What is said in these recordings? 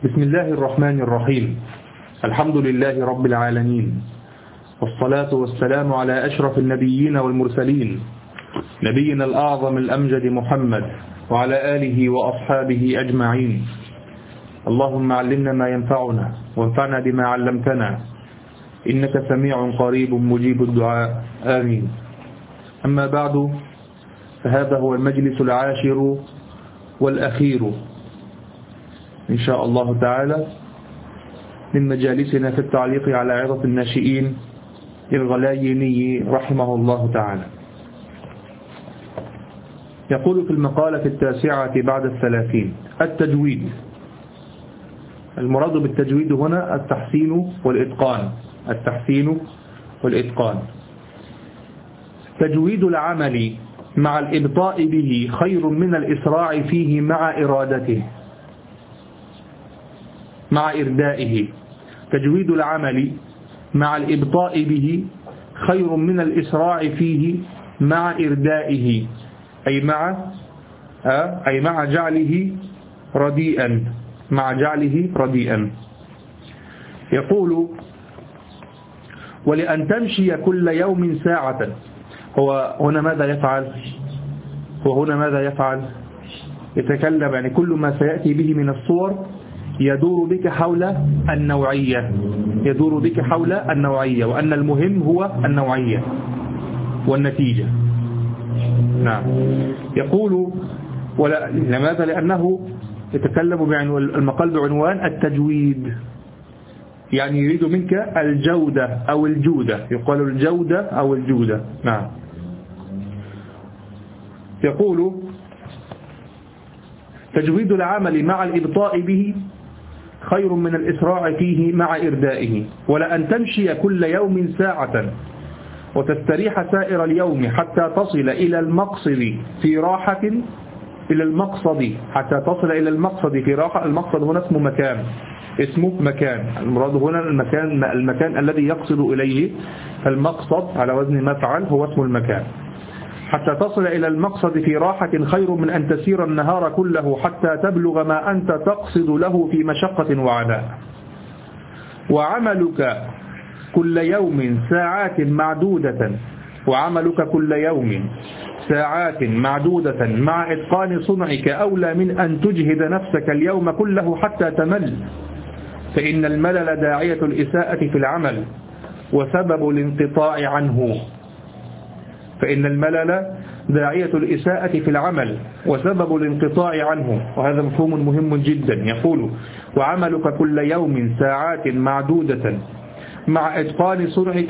بسم الله الرحمن الرحيم. الحمد لله رب العالمين، والصلاة والسلام على أشرف النبيين والمرسلين، نبينا الأعظم الأمجد محمد وعلى آله وأصحابه أجمعين. اللهم علمنا ما ينفعنا وانفعنا بما علمتنا، إنك سميع قريب مجيب الدعاء، آمين. أما بعد، فهذا هو المجلس العاشر والأخير إن شاء الله تعالى من مجالسنا في التعليق على عظة الناشئين الغلايني رحمه الله تعالى. يقول في المقالة 9 بعد 30: التجويد. المراد بالتجويد هنا التحسين والإتقان. التحسين والإتقان. تجويد العمل مع الإبطاء به خير من الإسراع فيه مع إرادته، مع إردائه. تجويد العمل مع الإبطاء به خير من الإسراع فيه مع إردائه، أي مع جعله رديئا، مع جعله رديئا. يقول: ولأن تمشي كل يوم ساعة. هو هنا ماذا يفعل؟ يتكلم يعني كل ما سيأتي به من الصور يدور بك حول النوعية، وأن المهم هو النوعية والنتيجة. نعم. يقول: لماذا؟ لأنه يتكلم المقال بعنوان التجويد، يعني يريد منك الجودة أو الجودة، يقال الجودة أو الجودة. نعم. يقول: تجويد العمل مع الإبطاء به خير من الإسراع فيه مع إردائه. ولأن تمشي كل يوم ساعة وتستريح سائر اليوم حتى تصل إلى المقصد في راحة، حتى تصل إلى المقصد في راحة. المقصد هنا اسمه مكان. المراد هنا المكان الذي يقصد إليه. فالمقصد على وزن مفعل هو اسم المكان. حتى تصل إلى المقصد في راحة خير من أن تسير النهار كله حتى تبلغ ما أنت تقصد له في مشقة وعناء. وعملك كل يوم ساعات معدودة مع إتقان صنعك أولى من أن تجهد نفسك اليوم كله حتى تمل، فإن الملل داعية الإساءة في العمل وسبب الانقطاع عنه. وهذا مفهوم مهم جدا. يقول: وعملك كل يوم ساعات معدودة مع إتقان صنعك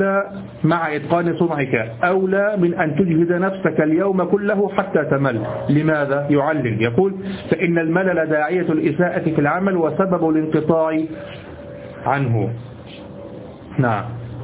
أولى من أن تجهد نفسك اليوم كله حتى تمل. لماذا؟ يعلل. يقول: فإن الملل داعية الإساءة في العمل وسبب الانقطاع عنه. نعم.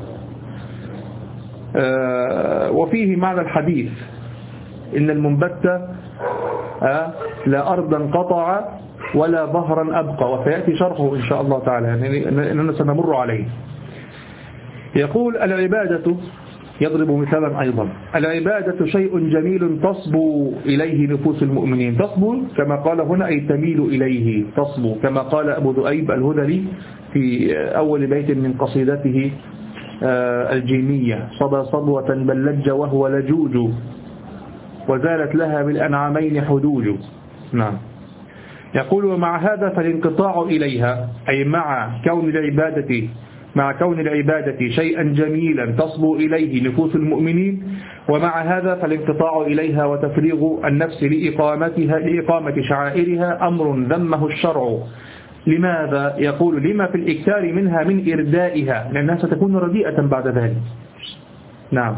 وفيه معنى الحديث: إن المنبت لا أرضا قطع ولا ظهرا أبقى. وسيأتي شرحه إن شاء الله تعالى، يعني إننا سنمر عليه. يقول: العبادة، يضرب مثالا أيضا: العبادة شيء جميل تصبو إليه نفوس المؤمنين. تصبو كما قال هنا أي تميل إليه. تصبو كما قال أبو ذؤيب الهذلي في أول بيت من قصيدته الجيمية: صبا صبوة بل لج وهو لجوج وزالت لها بالأنعامين حدوج. نعم. يقول: ومع هذا فالانقطاع إليها، أي مع كون العبادة شيئا جميلا تصبو إليه نفوس المؤمنين، ومع هذا فالانقطاع إليها وتفريغ النفس لإقامة شعائرها أمر ذمه الشرع. لماذا؟ يقول: لما في الإكثار منها من إردائها، لأنها ستكون رديئة بعد ذلك. نعم.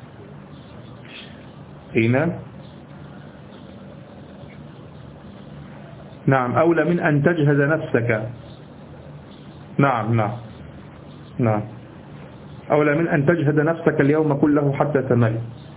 هنا نعم. أولى من أن تجهد نفسك. نعم. أولى من أن تجهد نفسك اليوم كله حتى تمل.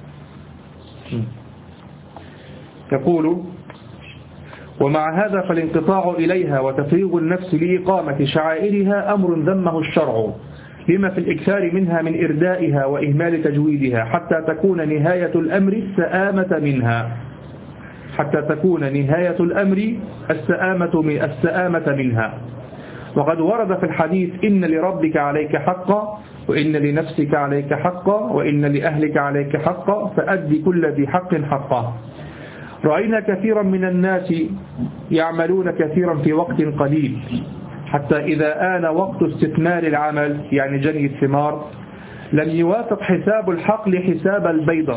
يقول: ومع هذا فالانقطاع إليها وتفريغ النفس لإقامة شعائرها أمر ذمه الشرع، لما في الإكثار منها من إردائها وإهمال تجويدها، حتى تكون نهاية الأمر السآمة منها. حتى تكون نهاية الأمر السآمة منها. وقد ورد في الحديث إن لربك عليك حقا، وإن لنفسك عليك حقا، وإن لأهلك عليك حقا، فأدي كل ذي حق حقه. رأينا كثيرا من الناس يعملون كثيرا في وقت قليل، حتى إذا آن وقت استثمار العمل يعني جني الثمار لم يوافق حساب الحقل حساب البيضة.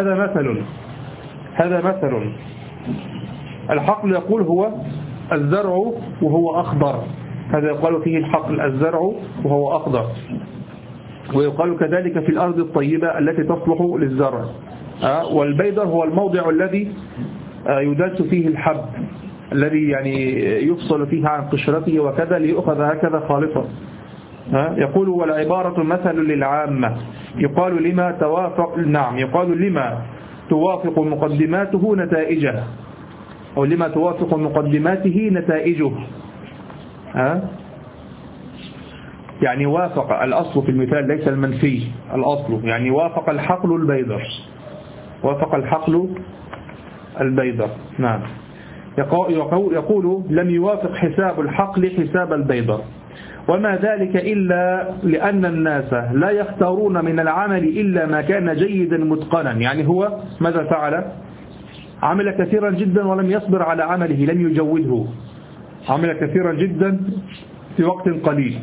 هذا مثل. الحقل يقول هو الزرع وهو أخضر، هذا يقال فيه الحقل الزرع وهو أخضر. ويقال كذلك في الأرض الطيبة التي تصلح للزرع. والبيضة هو الموضع الذي يدس فيه الحب، الذي يعني يفصل فيه عن قشرته وكذا ليؤخذ هكذا خالصا. يقول والعبارة مثل للعامة، يقال لما توافق مقدماته نتائجه، أو لما توافق مقدماته نتائجه. يعني وافق الأصل في المثال ليس المنفي، الأصل يعني وافق الحقل البيضة. نعم. يقول لم يوافق حساب الحقل حساب البيضة، وما ذلك إلا لأن الناس لا يختارون من العمل إلا ما كان جيدا متقنا. يعني هو ماذا فعل؟ عمل كثيرا جدا ولم يصبر على عمله، لم يجوده، عمل كثيرا جدا في وقت قليل،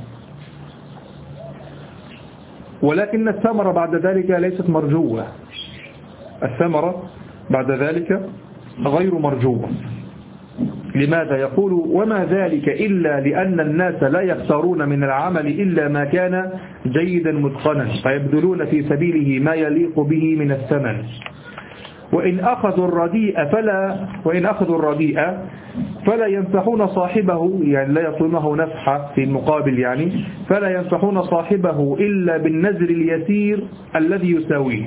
ولكن الثمرة بعد ذلك ليست مرجوة، الثمرة بعد ذلك غير مرجوة. لماذا؟ يقول وما ذلك إلا لأن الناس لا يختارون من العمل إلا ما كان جيدا متقنا، فيبذلون في سبيله ما يليق به من الثمن. وإن أخذوا الرديء فلا ينفحون صاحبه، يعني لا يطلونه نفحة في المقابل، يعني فلا ينفحون صاحبه إلا بالنذر اليسير الذي يساويه،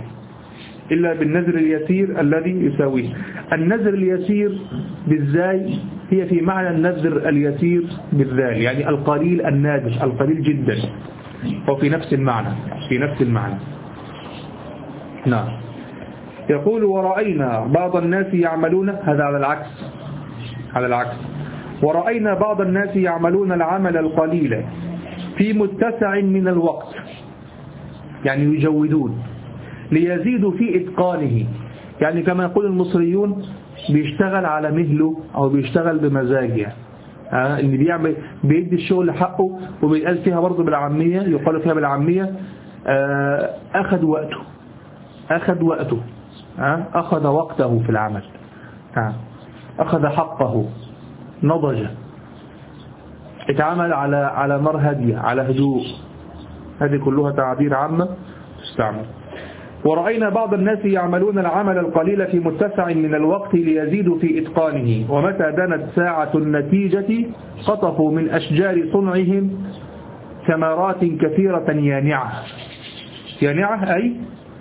النذر اليسير بالزاي هي في معنى النذر اليسير بالذال، يعني القليل النادر، القليل جدا، وفي نفس المعنى. نعم. يقول ورأينا بعض الناس يعملون، هذا على العكس، ورأينا بعض الناس يعملون العمل القليل في متسع من الوقت، يعني يجودون ليزيدوا في إتقانه، يعني كما يقول المصريون بيشتغل على مهله أو بيشتغل بمزاجه، اللي بيدي الشغل حقه، وبيقال فيها برضه بالعامية، يقال فيها بالعامية أخذ وقته، أخذ وقته في العمل، أخذ حقه، نضج، اتعامل على نار هادية، على هدوء. هذه كلها تعابير عامة تستعمل. ورأينا بعض الناس يعملون العمل القليل في متسع من الوقت ليزيدوا في إتقانه، ومتى دنت ساعة النتيجة قطفوا من أشجار صنعهم ثمرات كثيرة يانعة أي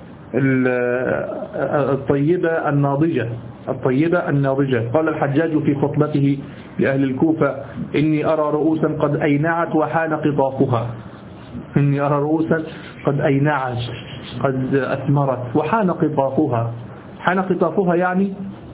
الطيبة الناضجة. قال الحجاج في خطبته لأهل الكوفة إني أرى رؤوسا قد أينعت وحان قطافها، قد أثمرت وحان قطافها. حان قطافها يعني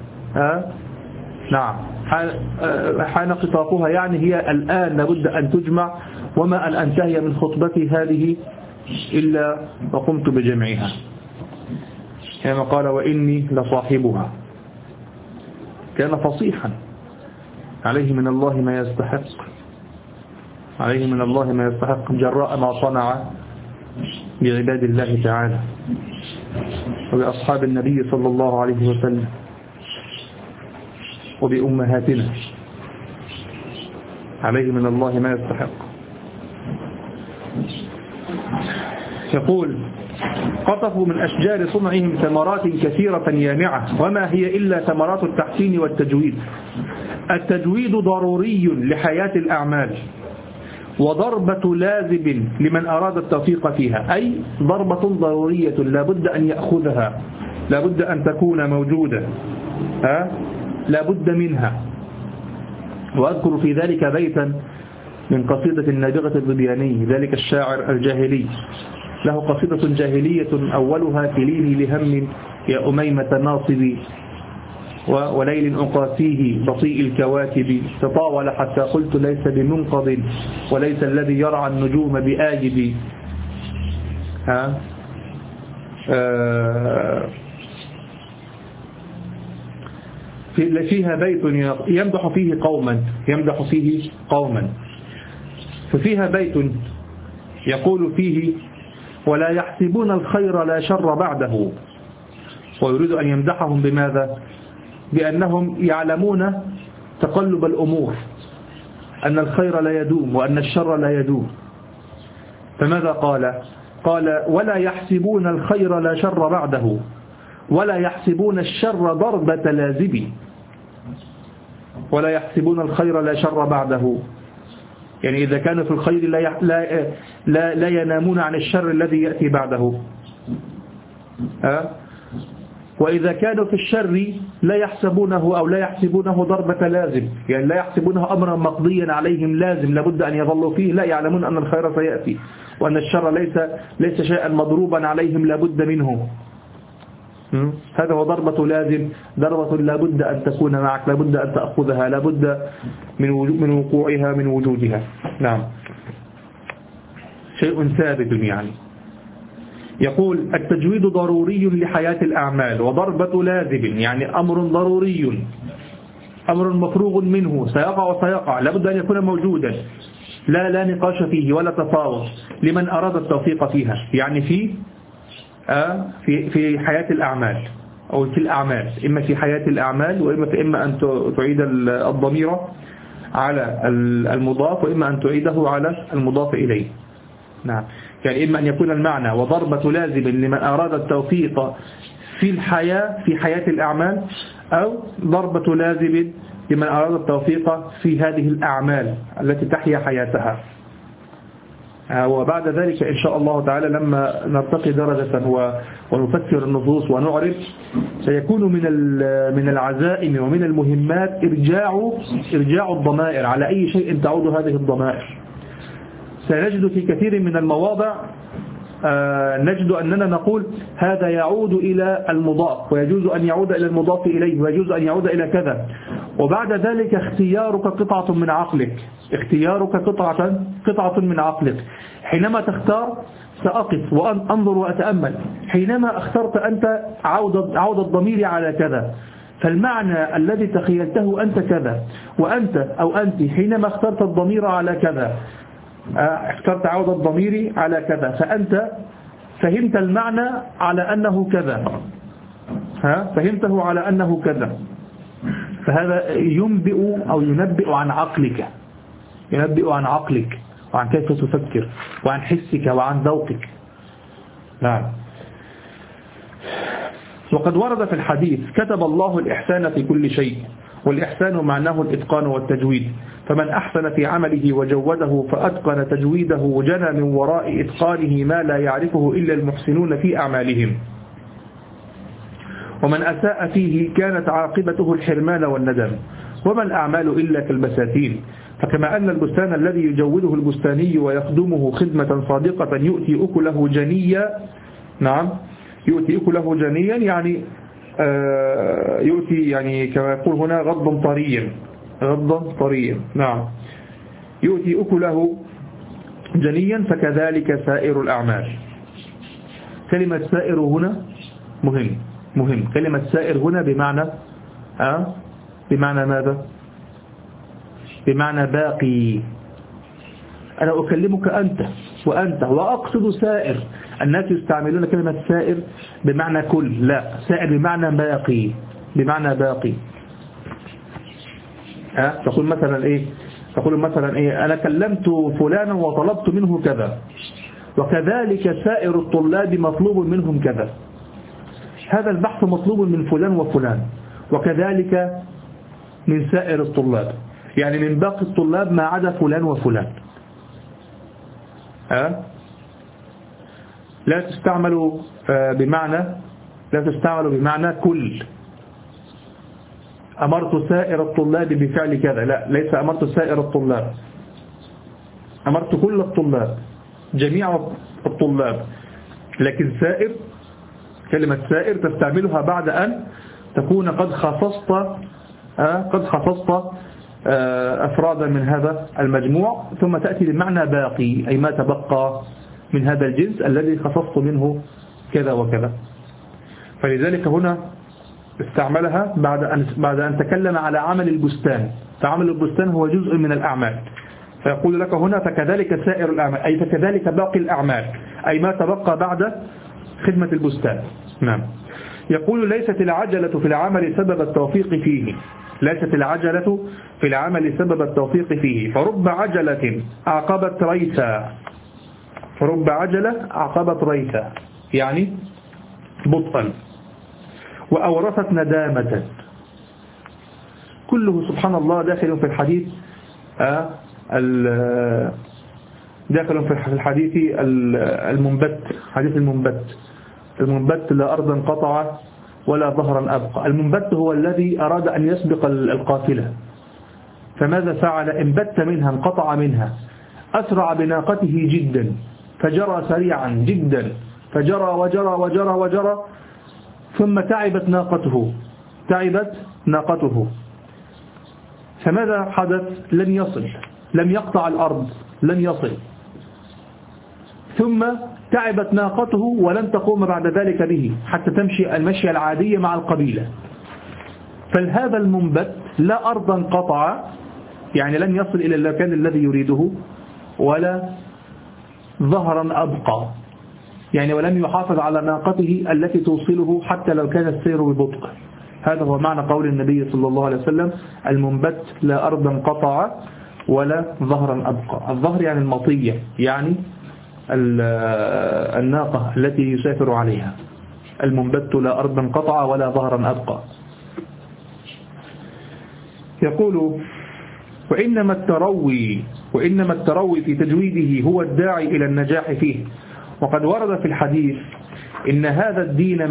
نعم، حان قطافها يعني هي الآن لابد أن تجمع، وما أن أنتهي من خطبتي هذه إلا وقمت بجمعها، كما قال وإني لصاحبها. كان فصيحا، عليه من الله ما يستحق جراء ما صنع بعباد الله تعالى وبأصحاب النبي صلى الله عليه وسلم وبأمهاتنا، عليه من الله ما يستحق. يقول قطفوا من أشجار صنعهم ثمرات كثيرة يانعة، وما هي إلا ثمرات التحسين والتجويد. التجويد ضروري لحياة الأعمال، وضربة لازم لمن أراد التوفيق فيها، أي ضربة ضرورية لابد أن يأخذها، لابد أن تكون موجودة، لابد منها. وأذكر في ذلك بيتا من قصيدة النابغة الظبياني، ذلك الشاعر الجاهلي، له قصيدة جاهلية أولها كليني لهم يا أميمة ناصبي، وليل أقاسيه بطيء الكواكب تطاول حتى قلت ليس بمنقض وليس الذي يرعى النجوم بآجب. فيها بيت يمدح فيه قوما ففيها بيت يقول فيه ولا يحسبون الخير لا شر بعده، ويريد أن يمدحهم بماذا؟ بأنهم يعلمون تقلب الأمور، أن الخير لا يدوم وأن الشر لا يدوم. فماذا قال ولا يحسبون الخير لا شر بعده ولا يحسبون الشر ضربة لازب. ولا يحسبون الخير لا شر بعده، يعني إذا كانوا في الخير لا ينامون عن الشر الذي يأتي بعده. وإذا كانوا في الشر لا يحسبونه ضربة لازم، يعني لا يحسبونه أمرا مقضيا عليهم لازم لابد أن يظلوا فيه، لا يعلمون أن الخير سيأتي وأن الشر ليس شيئا مضروبا عليهم لابد منه. هذا هو ضربة لازم، ضربة لابد أن تكون معك، لابد أن تأخذها، لابد من وقوعها، من وجودها. نعم، شيء ثابت. يعني يقول التجويد ضروري لحياة الأعمال، وضربة لازم يعني أمر ضروري، أمر مفروغ منه، سيقع لابد أن يكون موجودا، لا نقاش فيه ولا تفاوض لمن أراد التوفيق فيها، يعني في حياة الأعمال أو في الأعمال، إما في حياة الأعمال وإما أن تعيد الضمير على المضاف وإما أن تعيده على المضاف إليه. نعم، يعني إما أن يكون المعنى وضربة لازم لمن أراد التوفيق في حياة الأعمال، أو ضربة لازم لمن أراد التوفيق في هذه الأعمال التي تحيا حياتها. وبعد ذلك إن شاء الله تعالى لما نرتقي درجة ونفسر النصوص ونعرف، سيكون من العزائم ومن المهمات إرجاع الضمائر على أي شيء تعود هذه الضمائر. سنجد في كثير من المواضع نجد أننا نقول هذا يعود إلى المضاف، ويجوز أن يعود إلى المضاف إليه، ويجوز أن يعود إلى كذا، وبعد ذلك اختيارك قطعة من عقلك، قطعة من عقلك. حينما تختار سأقف وأنظر وأتأمل، حينما اخترت أنت عود الضمير على كذا، فالمعنى الذي تخيلته أنت كذا، وأنت أو أنت حينما اخترت الضمير على كذا، اخترت عود الضمير على كذا، فأنت فهمت المعنى على أنه كذا، فهمته على أنه كذا، فهذا ينبئ عن عقلك، وعن كيف تفكر وعن حسك وعن ذوقك. نعم. وقد ورد في الحديث كتب الله الإحسان في كل شيء، والإحسان معناه الإتقان والتجويد، فمن أحسن في عمله وجوده فأتقن تجويده جنى من وراء إتقانه ما لا يعرفه إلا المحسنون في أعمالهم، ومن أساء فيه كانت عاقبته الحرمان والندم، وما الأعمال إلا كالبساتين. فكما أن البستان الذي يجوده البستاني ويخدمه خدمة صادقة يؤتي أكله جنيا، نعم، يؤتي أكله جنيا يعني يؤتي يعني كما يقول هنا غضا طريا، نعم، يؤتي أكله جنيا، فكذلك سائر الأعمال. كلمة سائر هنا مهم. كلمة سائر هنا بمعنى ماذا؟ بمعنى باقي. أنا أكلمك أنت وأنت، وأقصد سائر. الناس يستعملون كلمة سائر بمعنى كل، لا، سائر بمعنى باقي. تقول مثلا إيه؟ أنا كلمت فلانا وطلبت منه كذا، وكذلك سائر الطلاب مطلوب منهم كذا. هذا البحث مطلوب من فلان وفلان، وكذلك من سائر الطلاب، يعني من باقي الطلاب ما عدا فلان وفلان. لا تستعمل بمعنى كل. أمرت سائر الطلاب بفعل كذا، لا، ليس أمرت سائر الطلاب، أمرت كل الطلاب، جميع الطلاب. لكن سائر، كلمة سائر تستعملها بعد أن تكون قد خصصت أفرادا من هذا المجموع، ثم تأتي بمعنى باقي، أي ما تبقى من هذا الجنس الذي خصصت منه كذا وكذا. فلذلك هنا استعملها بعد أن تكلم على عمل البستان، فعمل البستان هو جزء من الأعمال، فيقول لك هنا فكذلك سائر الأعمال، أي فكذلك باقي الأعمال، أي ما تبقى بعد خدمة البستان. نعم. يقول ليست العجلة في العمل سبب التوفيق فيه، ليست العجلة في العمل سبب التوفيق فيه، فرب عجلة أعقبت ريثا، فرب عجلة أعقبت ريثا يعني بطئا، وأورثت ندامة. كله سبحان الله داخل في الحديث، داخل في الحديث المنبت، حديث المنبت لا أرضا قطع ولا ظهرا أبقى. المنبت هو الذي أراد أن يسبق القافلة، فماذا فعل؟ انبت منها، انقطع منها، أسرع بناقته جدا، فجرى سريعا جدا، فجرى وجرى وجرى وجرى، ثم تعبت ناقته، فماذا حدث؟ لن يصل، لم يقطع الأرض، لن يصل، ثم تعبت ناقته ولن تقوم بعد ذلك به حتى تمشي المشي العادية مع القبيلة. فهذا المنبت لا أرضا قطع، يعني لن يصل إلى المكان الذي يريده، ولا ظهرا أبقى، يعني ولم يحافظ على ناقته التي توصله حتى لو كان السير ببطء. هذا هو معنى قول النبي صلى الله عليه وسلم المنبت لا أرضا قطع ولا ظهرا أبقى. الظهر يعني المطية، يعني الناقة التي يسافر عليها. المنبت لا أرضا قطع ولا ظهرا أبقى. يقول وإنما التروي في تجويده هو الداعي إلى النجاح فيه، وقد ورد في الحديث إن هذا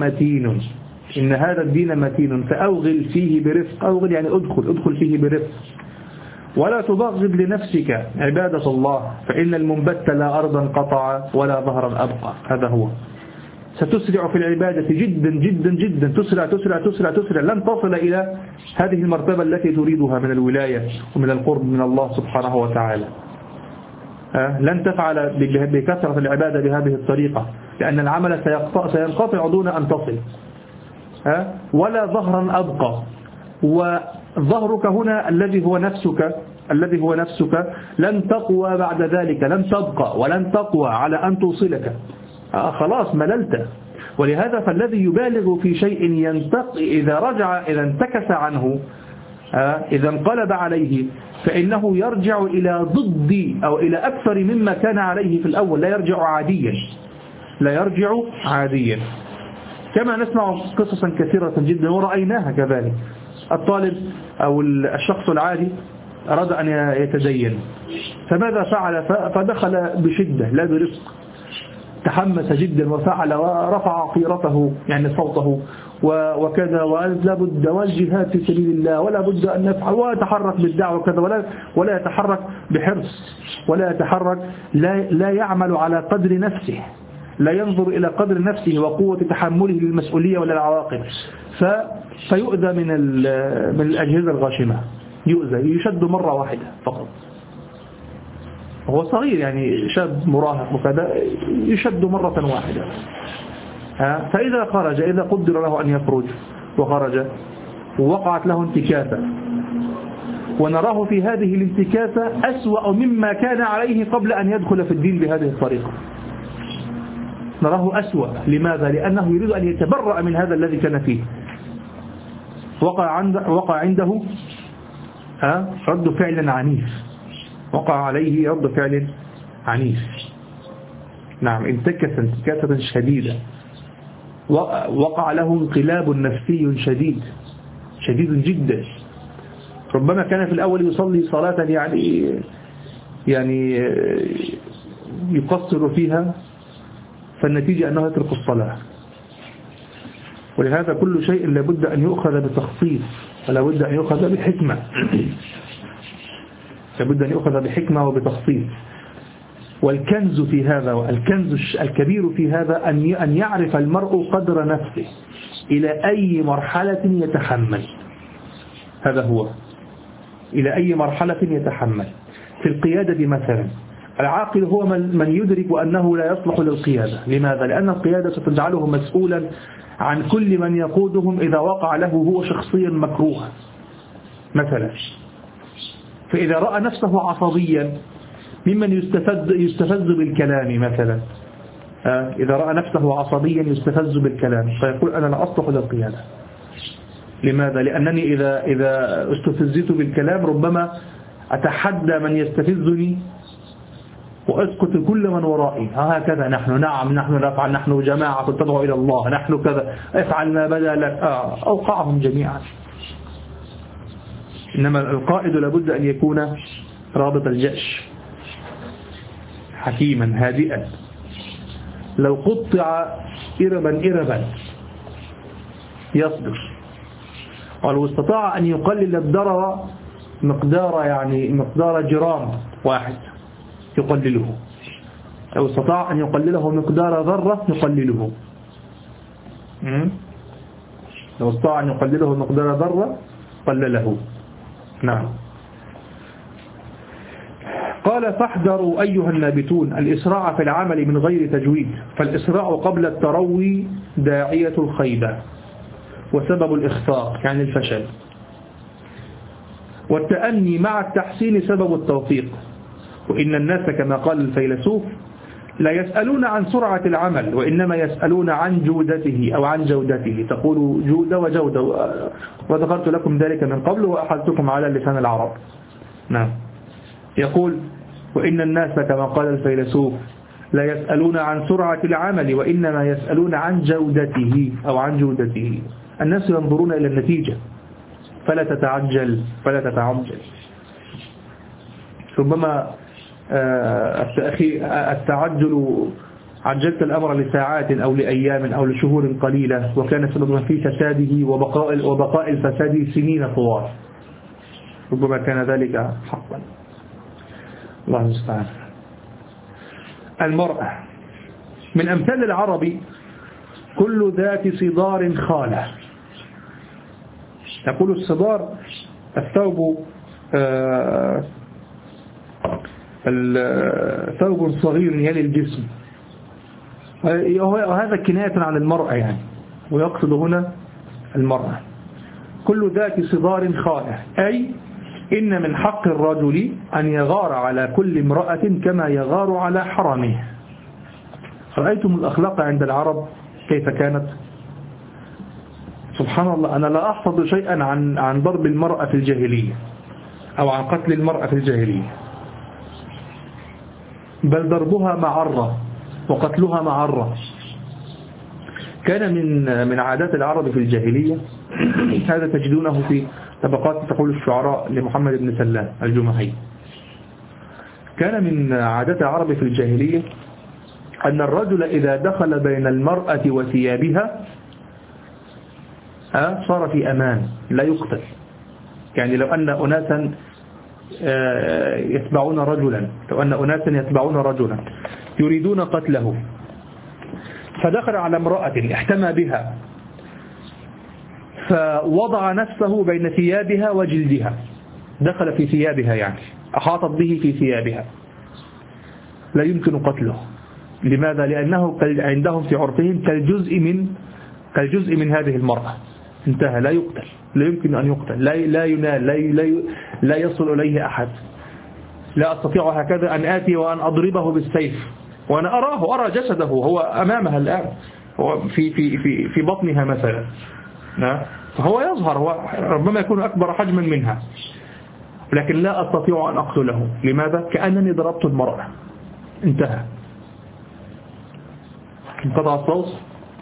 الدين متين فأوغل فيه برفق. أوغل يعني ادخل فيه برفق، ولا تبغض لنفسك عبادة الله، فإن المنبت لا أرضا قطع ولا ظهرا أبقى. هذا هو، ستسرع في العبادة جدا جدا جدا، تسرع تسرع تسرع تسرع، لن تصل إلى هذه المرتبة التي تريدها من الولاية ومن القرب من الله سبحانه وتعالى. لن تفعل بكثرة العبادة بهذه الطريقة، لأن العمل سينقطع دون أن تصل. ولا ظهرا أبقى، وظهرك هنا الذي هو نفسك لن تقوى بعد ذلك، لن تبقى ولن تقوى على أن توصلك، خلاص مللت. ولهذا فالذي يبالغ في شيء إذا انتكس عنه، إذا انقلب عليه، فإنه يرجع إلى ضد أو إلى أكثر مما كان عليه في الأول، لا يرجع عاديا. كما نسمع قصصا كثيرة جدا ورأيناها كذلك. الطالب أو الشخص العادي أراد أن يتدين، فماذا فعل؟ فدخل بشدة لا برفق، تحمس جدا وفعل ورفع قيرته يعني صوته وكذا، ولا بد والجهاد في سبيل الله ولا بد أن نفعل، ويتحرك بالدعوة وكذا، ولا يتحرك بحرص، ولا يتحرك، لا يعمل على قدر نفسه، لا ينظر إلى قدر نفسه وقوة تحمله للمسؤولية ولا العواقب، فيؤذى من الأجهزة الغاشمة، يشد مرة واحدة فقط. هو صغير يعني شاب مراهق وكذا، يشد مرة واحدة. فإذا خرج، إذا قدر له أن يخرج وخرج ووقعت له انتكاسة، ونراه في هذه الانتكاسة أسوأ مما كان عليه قبل أن يدخل في الدين بهذه الطريقة. نراه أسوأ. لماذا؟ لأنه يريد أن يتبرأ من هذا الذي كان فيه. وقع عنده رد فعل عنيف، وقع عليه رد فعل عنيف. نعم، انتكس انتكاسة شديدة، وقع له انقلاب نفسي شديد جدا. ربما كان في الأول يصلي صلاة يعني يقصر فيها، فالنتيجة أنه يترك الصلاة. ولهذا كل شيء لابد أن يؤخذ بتخصيص، ولا بد أن يؤخذ بحكمة، لابد أن يؤخذ بحكمة وبتخصيص. والكنز في هذا والكنز الكبير في هذا أن يعرف المرء قدر نفسه إلى أي مرحلة يتحمل. هذا هو، إلى أي مرحلة يتحمل. في القيادة مثلا العاقل هو من يدرك أنه لا يصلح للقيادة. لماذا؟ لأن القيادة ستجعله مسؤولا عن كل من يقودهم إذا وقع له هو شخصيا مكروها مثلا. فإذا رأى نفسه عصبيا ممن يستفز بالكلام مثلا، إذا رأى نفسه عصبيا يستفز بالكلام فيقول أنا لا أصلح للقيادة. لماذا؟ لأنني إذا استفزت بالكلام ربما أتحدى من يستفزني وأسقط كل من ورائي. هكذا نحن، نعم نحن نفعل، نحن جماعة تدعو إلى الله، نحن كذا، افعل ما بدا لك. أوقعهم جميعا. إنما القائد لابد أن يكون رابط الجأش، حكيما هادئا. لو قطع إربا يصبر، ولو استطاع أن يقلل الضرر مقدار جرام واحد يقلله، لو استطاع أن يقلله مقدار ذرة يقلله، لو استطاع أن يقلله مقدار ذرة قلله. نعم. قال فاحذروا أيها النابتون الإسراع في العمل من غير تجويد، فالإسراع قبل التروي داعية الخيبة وسبب الإخفاق يعني الفشل، والتأني مع التحسين سبب التوفيق. وإن الناس كما قال الفيلسوف لا يسألون عن سرعة العمل وإنما يسألون عن جودته أو عن جودته. تقول جودة وجودة، وذكرت لكم ذلك من قبل وأحدتكم على لسان العرب. نعم. يقول وإن الناس كما قال الفيلسوف لا يسألون عن سرعة العمل وإنما يسألون عن جودته أو عن جودته. الناس ينظرون إلى النتيجة فلا تتعجل. ربما التعجل عجلت الأمر لساعات أو لأيام أو لشهور قليلة وكان سببا في فساده وبقاء الفساد سنين طوال. ربما كان ذلك حقا. الله المستعان. المرأة من أمثال العرب كل ذات صدار خالة. يقول الصدار ثوب صغير يلي الجسم، وهذا كناية عن المرأة يعني، ويقصد هنا المرأة. كل ذات صدار خالة أي إن من حق الرجل أن يغار على كل امرأة كما يغار على حرمه. رأيتم الأخلاق عند العرب كيف كانت؟ سبحان الله. أنا لا أحفظ شيئا عن ضرب المرأة في الجاهلية أو عن قتل المرأة في الجاهلية، بل ضربها معرة وقتلها معرة. كان من عادات العرب في الجاهلية، هذا تجدونه في طبقات تقول الشعراء لمحمد بن سلام الجمحي. كان من عادات العرب في الجاهلية أن الرجل إذا دخل بين المرأة وثيابها صار في أمان لا يقتل. يعني لو أن أناسا يتبعون رجلا يريدون قتله فدخل على امرأة احتمى بها فوضع نفسه بين ثيابها وجلدها، دخل في ثيابها يعني أحاطت به في ثيابها، لا يمكن قتله. لماذا؟ لأنه عندهم في عرفهم كالجزء من هذه المرأة. انتهى، لا يقتل، لا يمكن أن يقتل، لا ينال، لا يصل إليه أحد. لا أستطيع هكذا أن آتي وأن أضربه بالسيف وأنا أرى جسده هو أمامها الآن، هو في بطنها مثلا، فهو يظهر، هو ربما يكون أكبر حجما منها، لكن لا أستطيع أن أقتله. لماذا؟ كأنني ضربت المرأة. انتهى، انقطع الصوت.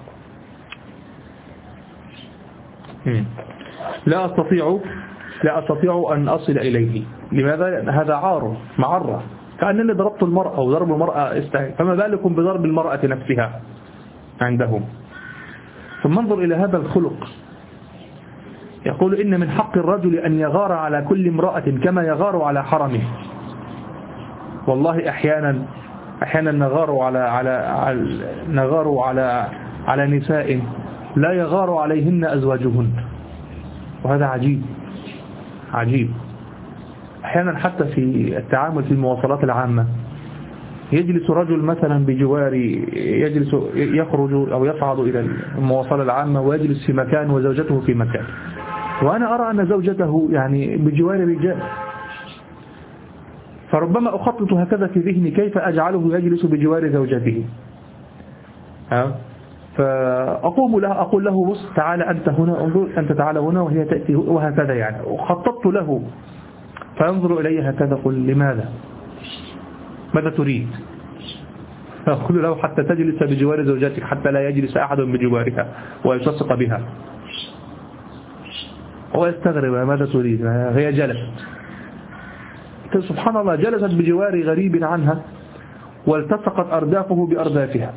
لا أستطيع أن أصل إليه. لماذا؟ لأن هذا معرة، كأنني ضربت المرأة وضرب المرأة استهي، فما بالكم بضرب المرأة نفسها عندهم. ثم انظر إلى هذا الخلق. يقول إن من حق الرجل أن يغار على كل امرأة كما يغار على حرمه. والله أحيانا أحيانا نغار على نساء لا يغار عليهن أزواجهن، وهذا عجيب. أحيانا حتى في التعامل في المواصلات العامة يجلس رجل مثلا بجواري، يخرج أو يصعد إلى المواصلة العامة ويجلس في مكان وزوجته في مكان، وأنا أرى أن زوجته يعني بجوار رجال، فربما أخطط هكذا في ذهني كيف أجعله يجلس بجوار زوجته. فأقوم له أقول له بص تعال أنت هنا، انظر أنت تعال هنا وهي تأتي، وهكذا يعني. وخططت له فينظر إلي هكذا، قل لماذا؟ ماذا تريد؟ فأقول له حتى تجلس بجوار زوجتك، حتى لا يجلس أحد بجوارها ويلتصق بها. هو يستغرب، ماذا تريد؟ هي جلست، سبحان الله، جلست بجوار غريب عنها والتصقت أردافه بأردافها.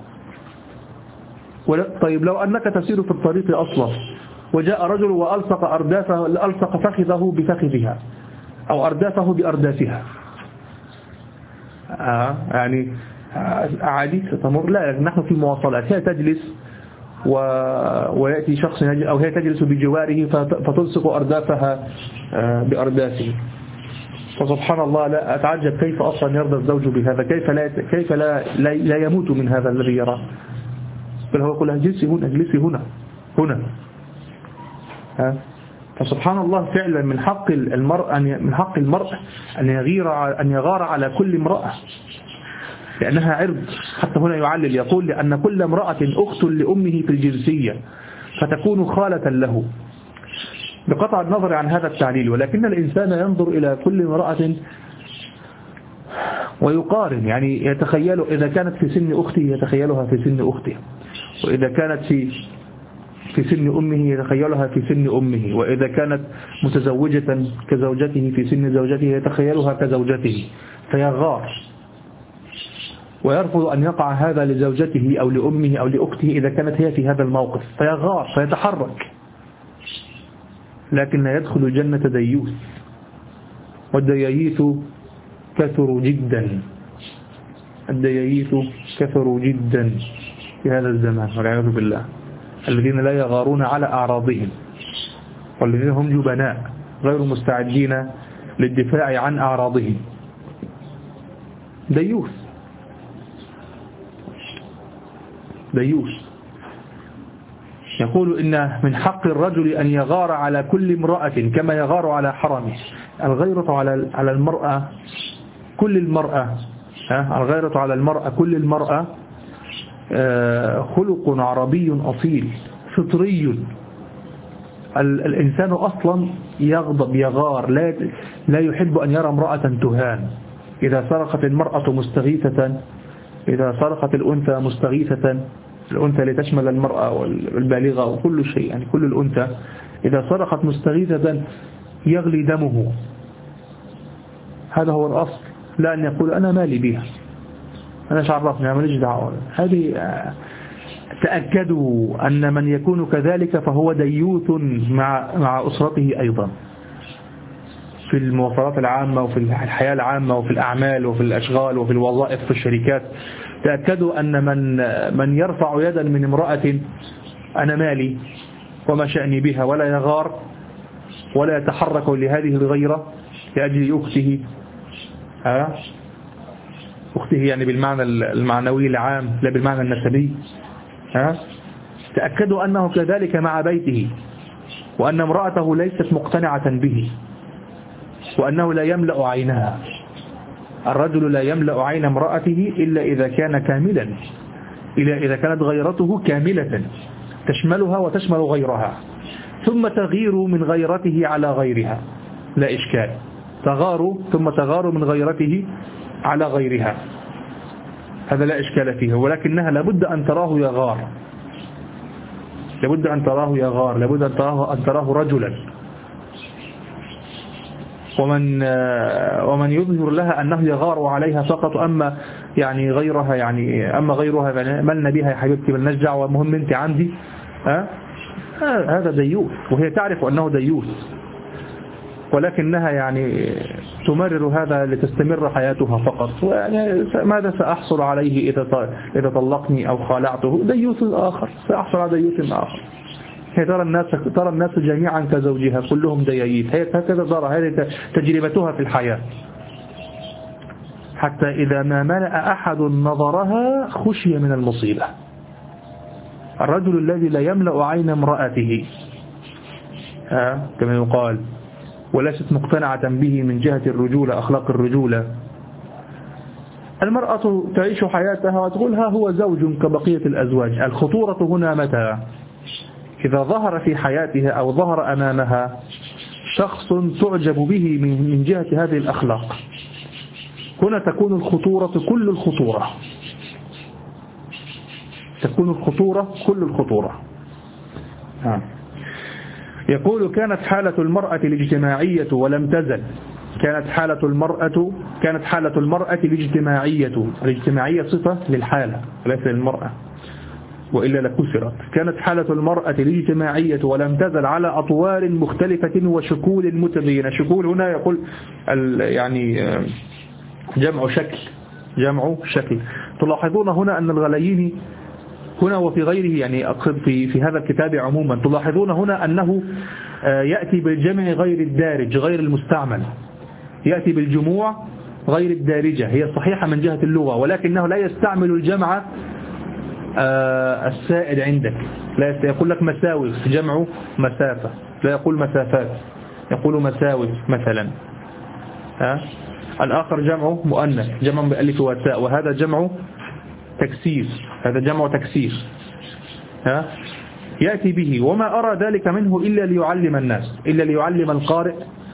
طيب لو أنك تسير في الطريق أصلا وجاء رجل وألصق فخذه بفخذها أو أردافه بأردافها، يعني عادي ستمر؟ لا، نحن في مواصلات، هي تجلس ويأتي شخص أو هي تجلس بجواره فتلصق أردافها بأردافه. فسبحان الله، لا أتعجب كيف أصلا يرضى الزوج بهذا، كيف لا يموت من هذا الذي يراه. بل هو يقول اجلسي هنا، اجلسي هنا. فسبحان الله، فعلا من حق المرء أن يغار على كل امرأة، لأنها عرض. حتى هنا يعلل يقول لأن كل امرأة أخت لأمه في الجنسية فتكون خالة له، بقطع النظر عن هذا التعليل. ولكن الإنسان ينظر إلى كل امرأة ويقارن، يعني يتخيل إذا كانت في سن أخته يتخيلها في سن أخته، وإذا كانت في سن أمه يتخيلها في سن أمه، وإذا كانت متزوجة كزوجته في سن زوجته يتخيلها كزوجته، فيغار ويرفض أن يقع هذا لزوجته أو لأمه أو لأخته إذا كانت هي في هذا الموقف، فيغار فيتحرك. لكن لا يدخل الجنة ديوث، والدياييث كثروا جدا في هذا الزمان والعياذ بالله، الذين لا يغارون على أعراضهم، والذين هم جبناء غير مستعدين للدفاع عن أعراضهم. ديوث يقول إن من حق الرجل أن يغار على كل امرأة كما يغار على حرمه. الغيرة على المرأة كل المرأة، الغيرة على المرأة كل المرأة خلق عربي أصيل فطري. الإنسان أصلا يغضب يغار، لا يحب أن يرى امرأة تهان. إذا صرخت المرأة مستغيثة، إذا صرخت الأنثى مستغيثة، الأنثى لتشمل المرأة والبالغة وكل شيء، يعني كل الأنثى إذا صرخت مستغيثة يغلي دمه. هذا هو الأصل، لا أن يقول أنا مالي بها، أنا شعرفني، أنا ماليش دعوة. هذه تأكدوا أن من يكون كذلك فهو ديوث مع أسرته أيضا، في المواصلات العامة وفي الحياة العامة وفي الأعمال وفي الأشغال وفي الوظائف في الشركات. تأكدوا أن من يرفع يدا من امرأة أنا مالي وما شأني بها، ولا يغار ولا يتحرك لهذه الغيرة لأجل أخته يعني بالمعنى المعنوي العام لا بالمعنى النسبي. تأكدوا أنه كذلك مع بيته، وأن امرأته ليست مقتنعة به، وأنه لا يملأ عينها. الرجل لا يملأ عين امرأته إلا إذا كان كاملا، إلا إذا كانت غيرته كاملة تشملها وتشمل غيرها، ثم تغير من غيرته على غيرها، لا إشكال. ثم تغار من غيرته على غيرها، هذا لا إشكال فيه. ولكنها لابد أن تراه يغار، لابد أن تراه رجلا. ومن يظهر لها أنه يغار عليها فقط، أما غيرها ملنا بها يا حبيبتي ملناش دعوة، المهم أنت عندي، هذا ديوث، وهي تعرف أنه ديوث. ولكنها يعني تمرر هذا لتستمر حياتها فقط. يعني ماذا سأحصل عليه إذا طلقني أو خالعته؟ ديوث آخر، سأحصل على ديوث آخر. هي ترى الناس جميعا كزوجها كلهم دياييث، هي هكذا ترى، هذه تجربتها في الحياة. حتى إذا ما ملأ أحد نظرها خشي من المصيبة. الرجل الذي لا يملأ عين امرأته كما يقال، وليست مقتنعة به من جهة الرجولة، أخلاق الرجولة. المرأة تعيش حياتها وتقول ها هو زوج كبقية الأزواج. الخطورة هنا متى؟ إذا ظهر في حياتها أو ظهر أمامها شخص تعجب به من جهة هذه الأخلاق، هنا تكون الخطورة كل الخطورة، تكون الخطورة كل الخطورة. يقول كانت حالة المرأة الاجتماعية ولم تزل. كانت حالة المرأة الاجتماعية صفة للحالة وليس للمرأة، وإلا لكسرت. كانت حالة المرأة الاجتماعية ولم تزل على أطوار مختلفة وشكول متبينة. شكول هنا يقول يعني جمع شكل. تلاحظون هنا أن الغلييني هنا وفي غيره، يعني أقصد في هذا الكتاب عموما، تلاحظون هنا أنه يأتي بالجمع غير الدارج غير المستعمل، يأتي بالجموع غير الدارجة. هي صحيحة من جهة اللغة، ولكنه لا يستعمل الجمع السائد عندك. لا يقول لك مساوي، جمع مسافة، لا يقول مسافات، يقول مساوي مثلا. الآخر جمع مؤنث، جمع بألف وتاء، وهذا جمع تكسير، هذا جمع تكسير. يأتي به، وما أرى ذلك منه إلا ليعلم الناس، إلا ليعلم القارئ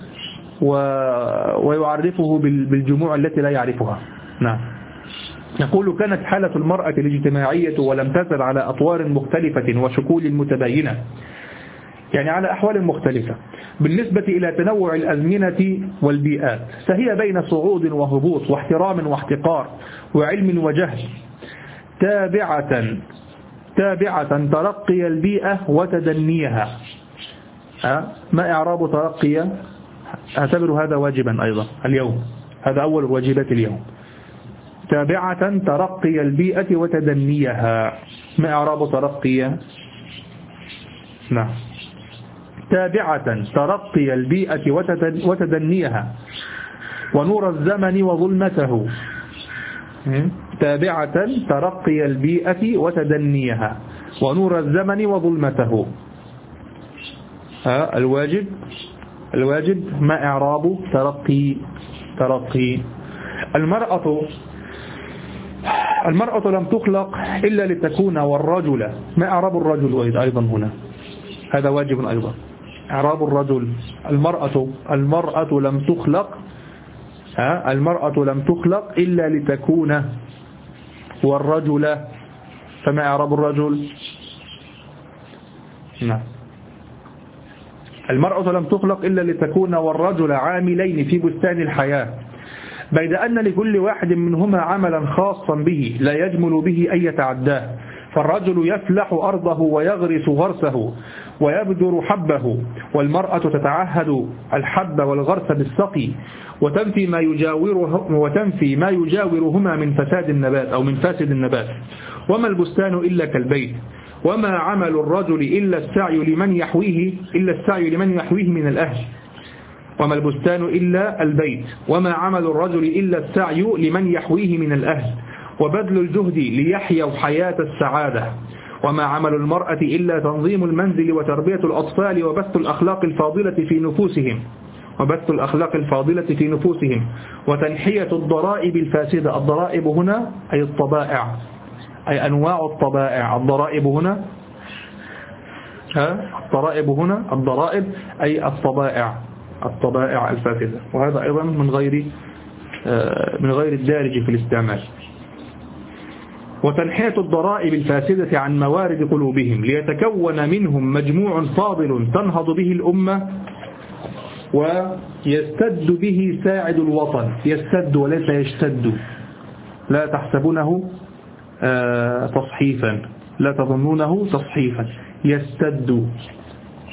ويعرفه بالجموع التي لا يعرفها. نعم. يقول كانت حالة المرأة الاجتماعية ولم تزل على أطوار مختلفة وشكول متباينة، يعني على أحوال مختلفة بالنسبة إلى تنوع الأزمنة والبيئات، فهي بين صعود وهبوط واحترام واحتقار وعلم وجهل، تابعة ترقي البيئة وتدنيها. ما إعراب ترقي؟ أعتبر هذا واجبا أيضا اليوم، هذا أول واجبات اليوم. تابعة ترقي البيئة وتدنيها، ما إعراب ترقي؟ نعم، تابعة ترقي البيئة وتدنيها ونور الزمن وظلمته. تابعة ترقي البيئة وتدنيها ونور الزمن وظلمته. الواجب ما إعراب ترقي؟ المرأة لم تخلق إلا لتكون، والرجل ما إعراب الرجل أيضا هنا؟ هذا واجب أيضا. إعراب الرجل، المرأة لم تخلق إلا لتكون، والرجل فما إعراب الرجل؟ نعم. المرأة لم تخلق إلا لتكون والرجل عاملين في بستان الحياة، بيد أن لكل واحد منهما عملا خاصا به لا يجمل به أن يتعداه. فالرجل يفلح أرضه ويغرس غرسه ويبذر حبه، والمرأة تتعهد الحب والغرس بالسقي وتنفي ما يجاورهما من فساد النبات أو من فاسد النبات. وما البستان إلا كالبيت، وما عمل الرجل إلا السعي لمن يحويه من الأهل. وما البستان إلا البيت، وما عمل الرجل إلا السعي لمن يحويه من الأهل وبذل الجهد ليحيوا حياة السعادة. وما عمل المرأة إلا تنظيم المنزل وتربية الأطفال وبث الأخلاق الفاضلة في نفوسهم وتنحية الضرائب الفاسدة. الضرائب هنا أي الطبائع، أي أنواع الطبائع. الضرائب أي الطبائع الفاسدة، وهذا أيضا من غير الدارج في الاستعمال. وتنحية الضرائب الفاسدة عن موارد قلوبهم ليتكون منهم مجموع فاضل تنهض به الأمة ويستد به ساعد الوطن. يستد وليس يشتد، لا تحسبونه تصحيفا، لا تظنونه تصحيفا. يستد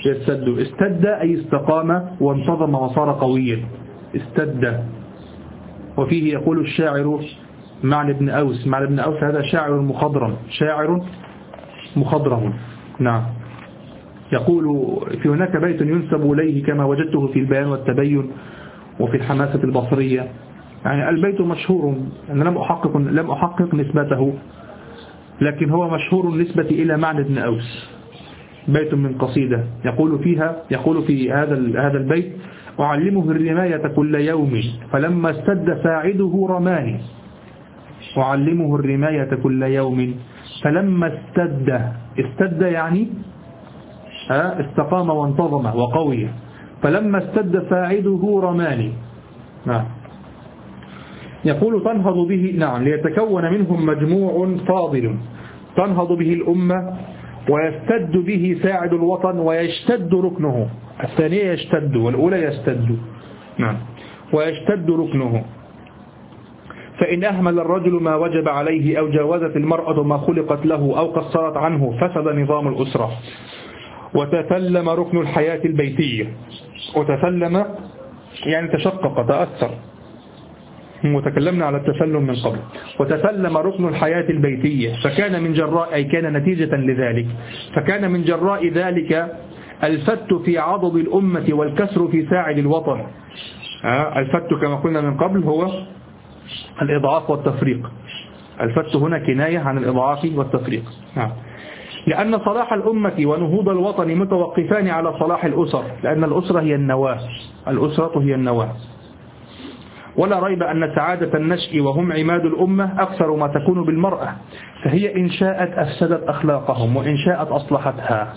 يستد. استد أي استقام وانتظم وصار قويا. استد. وفيه يقول الشاعر معنى بن أوس. معنى بن أوس هذا شاعر مخضرم. شاعر مخضرم. نعم. يقول في هناك بيت ينسب إليه كما وجدته في البيان والتبين وفي الحماسة البصرية. يعني البيت مشهور، أنا لم أحقق نسبته، لكن هو مشهور نسبة إلى معنى بن أوس. بيت من قصيدة يقول في هذا البيت: أعلمه الرماية كل يوم فلما استد ساعده رماني. أعلمه الرماية كل يوم فلما استد يعني استقام وانتظم وقوي. فلما استد ساعده رماني. نعم. يقول تنهض به، نعم، ليتكون منهم مجموع فاضل تنهض به الأمة ويستد به ساعد الوطن ويشتد ركنه. الثانية يشتد والأولى يستد. نعم. ويشتد ركنه. فإن أهمل الرجل ما وجب عليه أو جاوزت المرأة ما خلقت له أو قصرت عنه فسد نظام الأسرة وتثلم ركن الحياة البيتية. وتثلم يعني تشقق تأثر، وتكلمنا على التسلم من قبل. وتسلم ركن الحياة البيتية فكان من جراء، أي كان نتيجة لذلك، فكان من جراء ذلك الفت في عضد الأمة والكسر في ساعد الوطن. الفت كما قلنا من قبل هو الإضعاف والتفريق. الفت هنا كناية عن الإضعاف والتفريق. لأن صلاح الأمة ونهوض الوطن متوقفان على صلاح الأسر، لأن الأسرة هي النواة. الأسرة هي النواة. ولا ريب أن سعادة النشء وهم عماد الأمة أكثر ما تكون بالمرأة، فهي إن شاءت أفسدت أخلاقهم وإن شاءت أصلحتها.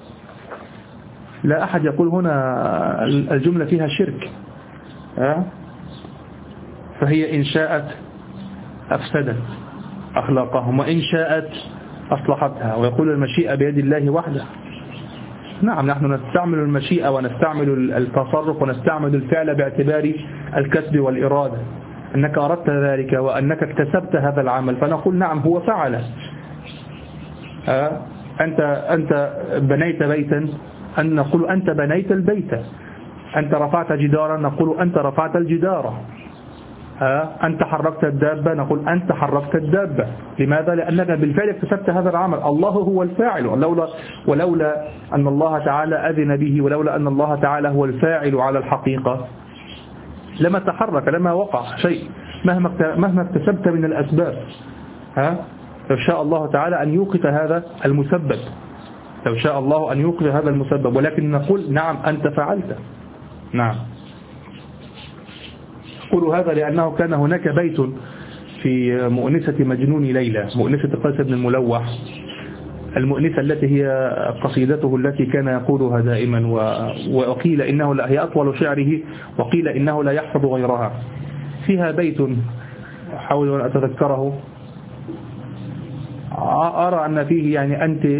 لا أحد يقول هنا الجملة فيها شرك. فهي إن شاءت أفسدت أخلاقهم وإن شاءت أصلحتها. ويقول المشيئة بيد الله وحده. نعم، نحن نستعمل المشيئة ونستعمل التصرف ونستعمل الفعل باعتبار الكسب والإرادة، أنك أردت ذلك وأنك اكتسبت هذا العمل فنقول نعم هو فعل. أنت بنيت بيتا أن نقول أنت بنيت البيت. أنت رفعت جدارا نقول أنت رفعت الجدار. أنت حركت الدابة نقول أنت حركت الدابة. لماذا؟ لأنك بالفعل اكتسبت هذا العمل. الله هو الفاعل، ولولا أن الله تعالى أذن به، ولولا أن الله تعالى هو الفاعل على الحقيقة لما تحرك، لما وقع شيء مهما اكتسبت من الأسباب. لو شاء الله تعالى أن يوقف هذا المسبب، لو شاء الله أن يوقف هذا المسبب، ولكن نقول نعم أنت فعلت. نعم. أقول هذا لأنه كان هناك بيت في مؤنسة مجنون ليلى، مؤنسة قيس بن الملوح، المؤنسة التي هي قصيدته التي كان يقولها دائما، وقيل إنه هي أطول شعره وقيل إنه لا يحفظ غيرها. فيها بيت أحاول أن أتذكره، أرى أن فيه يعني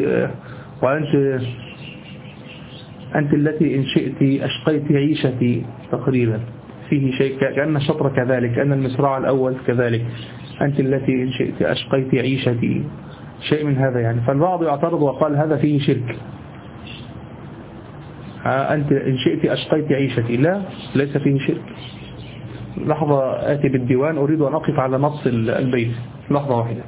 أنت التي إن شئت أشقيت عيشتي تقريبا. فيه شيء كأن الشطر كذلك، كأن المصراع الأول كذلك، أنت التي إن شئت أشقيت عيشتي، شيء من هذا يعني. فالبعض يعترض وقال هذا فيه شرك. أنت إن شئت أشقيت عيشتي، لا، ليس فيه شرك. لحظة آتي بالديوان، أريد أن أقف على نص البيت، لحظة واحدة.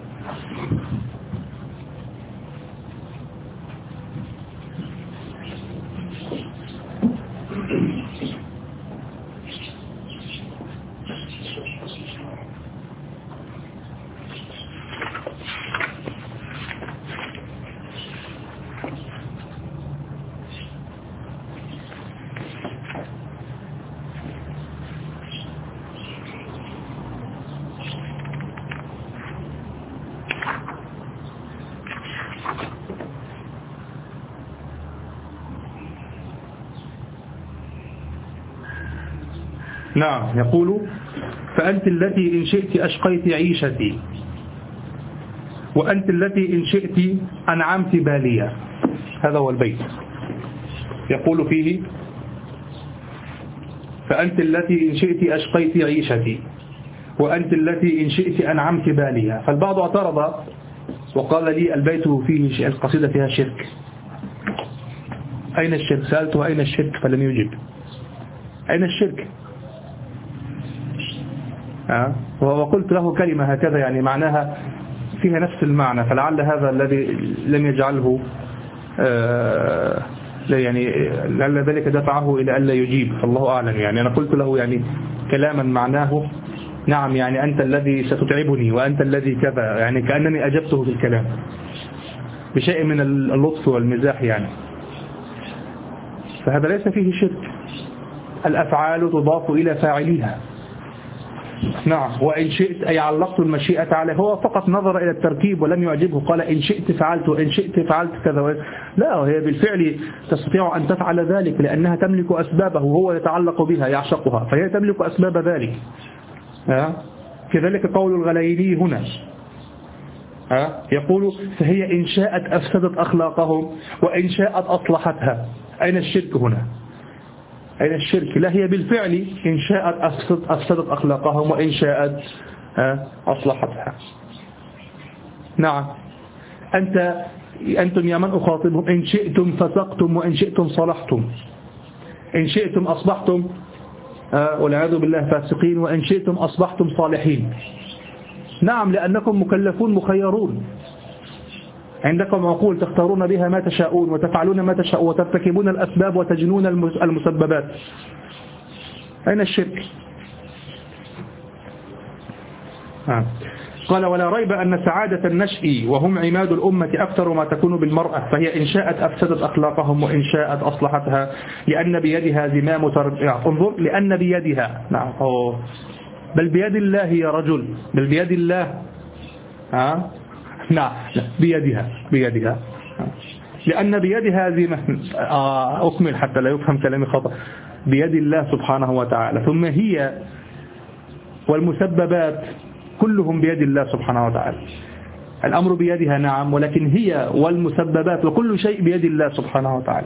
نعم. يقول فأنت التي إن شئت أشقيت عيشتي وأنت التي إن شئت أنعمت باليا. هذا هو البيت. يقول فيه فأنت التي إن شئت أشقيت عيشتي وأنت التي إن شئت أنعمت باليا. فالبعض اعترض وقال لي البيت فيه القصيدة فيها شرك. أين الشرك؟ سألته أين الشرك فلم يجب. أين الشرك؟ وقلت له كلمة هكذا يعني معناها فيها نفس المعنى، فلعل هذا الذي لم يجعله يعني لعل ذلك دفعه إلى ألا يجيب، فالله أعلم. يعني أنا قلت له يعني كلاما معناه نعم يعني أنت الذي ستتعبني وأنت الذي كذا، يعني كأنني أجبته في الكلام بشيء من اللطف والمزاح يعني. فهذا ليس فيه شرك، الأفعال تضاف إلى فاعليها. نعم. وإن شئت أي علقت المشيئة عليه، هو فقط نظر إلى التركيب ولم يعجبه، قال إن شئت فعلت وإن شئت فعلت كذا. لا، هي بالفعل تستطيع أن تفعل ذلك لأنها تملك أسبابه، هو يتعلق بها يعشقها فهي تملك أسباب ذلك. كذلك قول الغليلي هنا يقول فهي إن شاءت أفسدت أخلاقهم وإن شاءت أصلحتها. أين الشرك هنا؟ أين الشرك؟ لا، هي بالفعل إن شاءت أفسدت أخلاقهم وإن شاءت أصلحتها. نعم. أنتم يا من أخاطبهم إن شئتم فسقتم وإن شئتم صلحتم، إن شئتم أصبحتم والعياذ بالله فاسقين وإن شئتم أصبحتم صالحين. نعم، لأنكم مكلفون مخيرون، عندكم عقول تختارون بها ما تشاءون وتفعلون ما تشاءون وترتكبون الأسباب وتجنون المسببات. أين الشرك؟ قال ولا ريب أن سعادة النشء وهم عماد الأمة أكثر ما تكون بالمرأة، فهي إن شاءت أفسدت أخلاقهم وإن شاءت أصلحتها لأن بيدها زمام انظر، لأن بيدها. نعم. بل بيد الله يا رجل، بل بيد الله. نعم، بيدها لأن بيدها زمام. أكمل حتى لا يفهم كلامي خطأ. بيد الله سبحانه وتعالى، ثم هي والمسببات كلهم بيد الله سبحانه وتعالى. الأمر بيدها نعم، ولكن هي والمسببات وكل شيء بيد الله سبحانه وتعالى.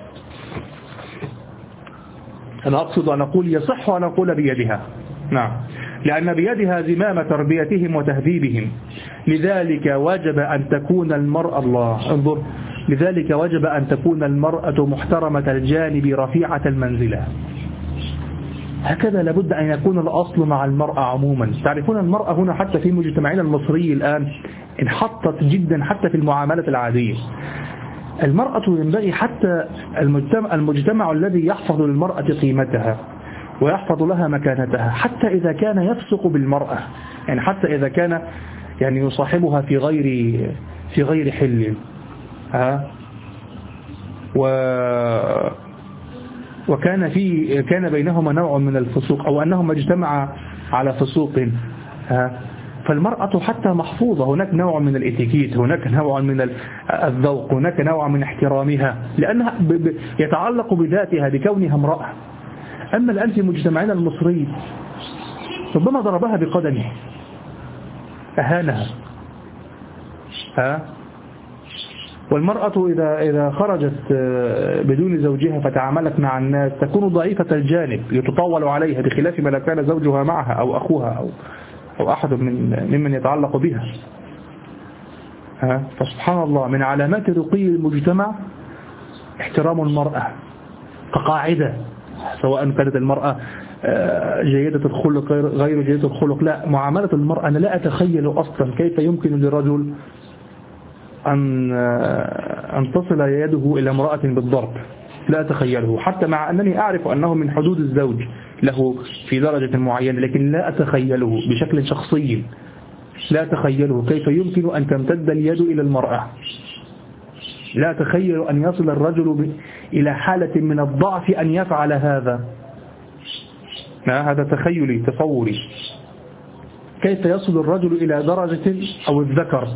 أنا أقصد أن أقول يصح أن أقول بيدها. نعم، لأن بيدها زمام تربيتهم وتهذيبهم، لذلك وجب أن تكون المرأة انظر، لذلك وجب أن تكون المرأة محترمة الجانب رفيعة المنزلة. هكذا لابد أن يكون الأصل مع المرأة عموما. تعرفون المرأة هنا حتى في مجتمعنا المصري الآن انحطت جدا حتى في المعاملة العادية. المرأة ينبغي حتى المجتمع الذي يحفظ للمرأة قيمتها ويحفظ لها مكانتها، حتى إذا كان يفسق بالمرأة، يعني حتى إذا كان يعني يصاحبها في غير حل كان بينهما نوع من الفسوق أو أنهما اجتمعا على فسوق، فالمرأة حتى محفوظة. هناك نوع من الاتيكيت، هناك نوع من الذوق، هناك نوع من احترامها، لأنها يتعلق بذاتها بكونها امرأة. أما الآن في مجتمعنا المصري ربما ضربها بقدمه، أهانها. والمرأة إذا خرجت بدون زوجها فتعاملت مع الناس تكون ضعيفة الجانب، يتطاول عليها، بخلاف ما لو كان زوجها معها أو أخوها أو أحد ممن يتعلق بها. فسبحان الله، من علامات رقي المجتمع احترام المرأة كقاعدة، سواء كانت المرأة جيدة الخلق غير جيدة الخلق. لا، معاملة المرأة أنا لا أتخيل أصلا كيف يمكن للرجل أن تصل يده إلى امرأة بالضرب، لا أتخيله، حتى مع أنني أعرف أنه من حدود الزوج له في درجة معينة، لكن لا أتخيله بشكل شخصي، لا أتخيله كيف يمكن أن تمتد اليد إلى المرأة. لا أتخيل أن يصل الرجل إلى حالة من الضعف أن يفعل هذا. هذا تخيلي تصوري. كيف يصل الرجل إلى درجة أو الذكر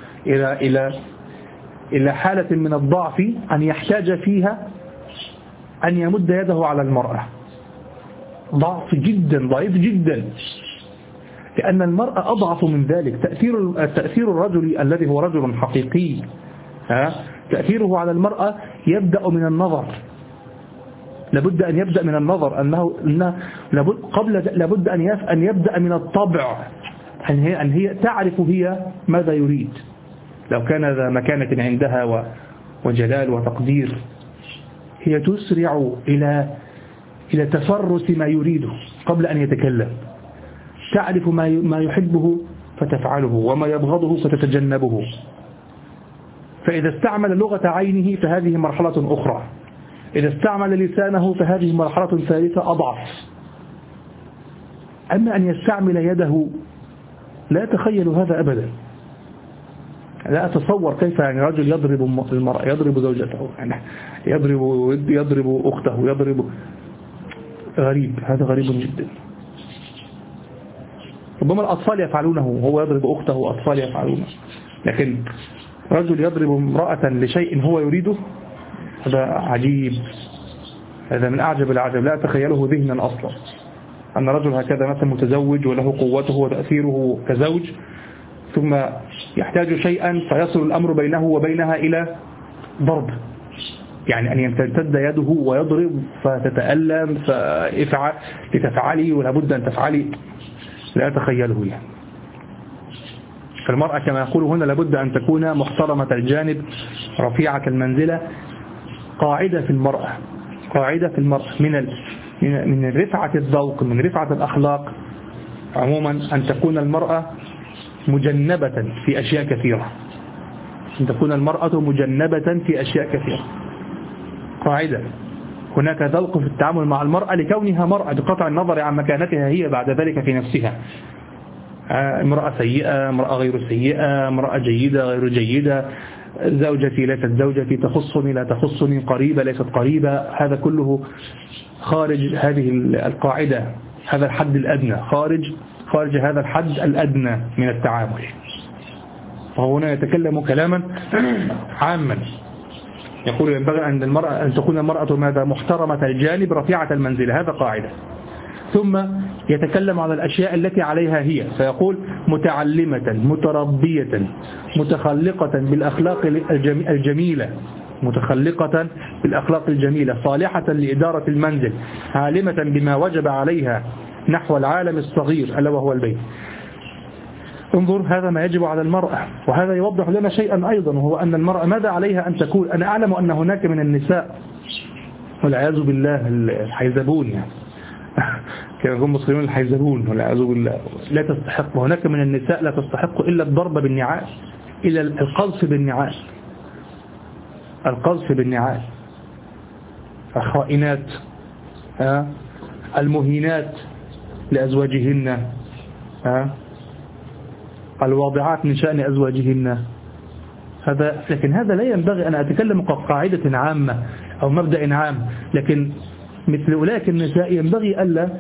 إلى حالة من الضعف أن يحتاج فيها أن يمد يده على المرأة. ضعف جدا، ضعيف جدا، لأن المرأة أضعف من ذلك. تأثير الرجل الذي هو رجل حقيقي تأثيره على المرأة يبدأ من النظر. لابد أن يبدأ من النظر، لابد أن يبدأ من الطبع، أن هي تعرف هي ماذا يريد. لو كان ذا مكانة عندها وجلال وتقدير هي تسرع إلى تفرس ما يريده قبل أن يتكلم، تعرف ما يحبه فتفعله وما يبغضه فتتجنبه. فإذا استعمل لغة عينه فهذه مرحلة أخرى، إذا استعمل لسانه فهذه مرحلة ثالثة أضعف. أما أن يستعمل يده لا أتخيل هذا أبدا، لا أتصور كيف يعني رجل يضرب المرأة، يضرب زوجته، يعني يضرب أخته، يضرب. غريب، هذا غريب جدا. ربما الأطفال يفعلونه وهو يضرب أخته وأطفال يفعلونه، لكن رجل يضرب امرأة لشيء هو يريده، هذا عجيب، هذا من أعجب العجب، لا أتخيله ذهنا أصلا. أن رجل هكذا مثلا متزوج وله قوته وتأثيره كزوج، ثم يحتاج شيئا فيصل الأمر بينه وبينها إلى ضرب، يعني أن يمتد يده ويضرب فتتألم فافعل لتفعلي ولابد أن تفعلي، لا أتخيله يعني. فالمرأة كما يقول هنا لابد أن تكون محترمة الجانب رفيعة المنزلة. قاعدة في المرأة من رفعة الذوق، من رفعة الأخلاق عموما، أن تكون المرأة مجنبة في أشياء كثيرة، أن تكون المرأة مجنبة في أشياء كثيرة. قاعدة، هناك ذوق في التعامل مع المرأة لكونها مرأة بقطع النظر عن مكانتها هي بعد ذلك في نفسها. امرأة سيئة، امرأة غير سيئة، امرأة جيدة غير جيدة، زوجتي ليست زوجتي، تخصني لا تخصني، قريبة ليست قريبة، هذا كله خارج هذه القاعدة، هذا الحد الأدنى، خارج هذا الحد الأدنى من التعامل. فهو هنا يتكلم كلاما عاما، يقول ينبغي أن تكون المرأة ماذا؟ محترمة الجانب رفيعة المنزلة، هذا قاعدة. ثم يتكلم عن الأشياء التي عليها هي، فيقول متعلمة متربية متخلقة بالأخلاق الجميلة، متخلقة بالأخلاق الجميلة، صالحة لإدارة المنزل، عالمة بما وجب عليها نحو العالم الصغير ألا وهو البيت. انظر، هذا ما يجب على المرأة. وهذا يوضح لنا شيئا أيضا، وهو أن المرأة ماذا عليها أن تكون. أنا أعلم أن هناك من النساء والعياذ بالله الحيزبون، يعني كانوا المسلمين الحيزبون والعياذ بالله، لا تستحق، وهناك من النساء لا تستحق إلا الضرب بالنعال، إلا القذف بالنعال، القذف بالنعال، الخائنات، المهينات لأزواجهن، الواضعات من شأن أزواجهن. لكن هذا لا ينبغي أن أتكلم كقاعدة عامة أو مبدأ عام، لكن مثل أولئك النساء ينبغي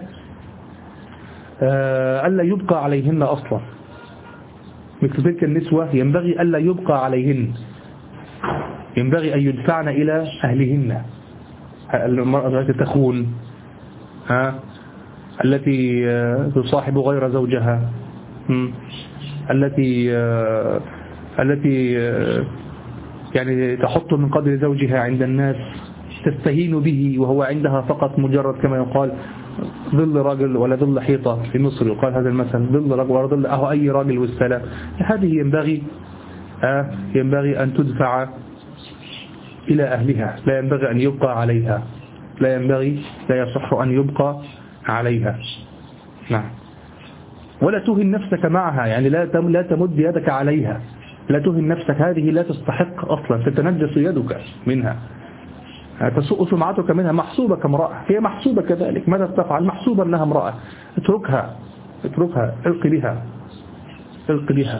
ألا يبقى عليهن أصلا، مثل تلك النسوة ينبغي ألا يبقى عليهن، ينبغي أن يدفعن إلى أهلهن. المرأة التي تخون، التي تصاحب غير زوجها، التي يعني تحط من قدر زوجها عند الناس، تستهين به وهو عندها فقط مجرد كما يقال ظل راجل ولا ظل حيطة، في مصر يقال هذا المثل، ظل راجل ولا ظل أي راجل والسلام. هذه ينبغي أن تدفع إلى أهلها، لا ينبغي أن يبقى عليها، لا يصح أن يبقى عليها. نعم. ولا تهن نفسك معها، يعني لا تمد يدك عليها، لا تهن نفسك، هذه لا تستحق أصلا، تتنجس يدك منها، تسوء سمعتك منها، محسوبة كامرأة، هي محسوبة كذلك، ماذا تفعل؟ محسوبة أنها امرأة، اتركها، الق بها.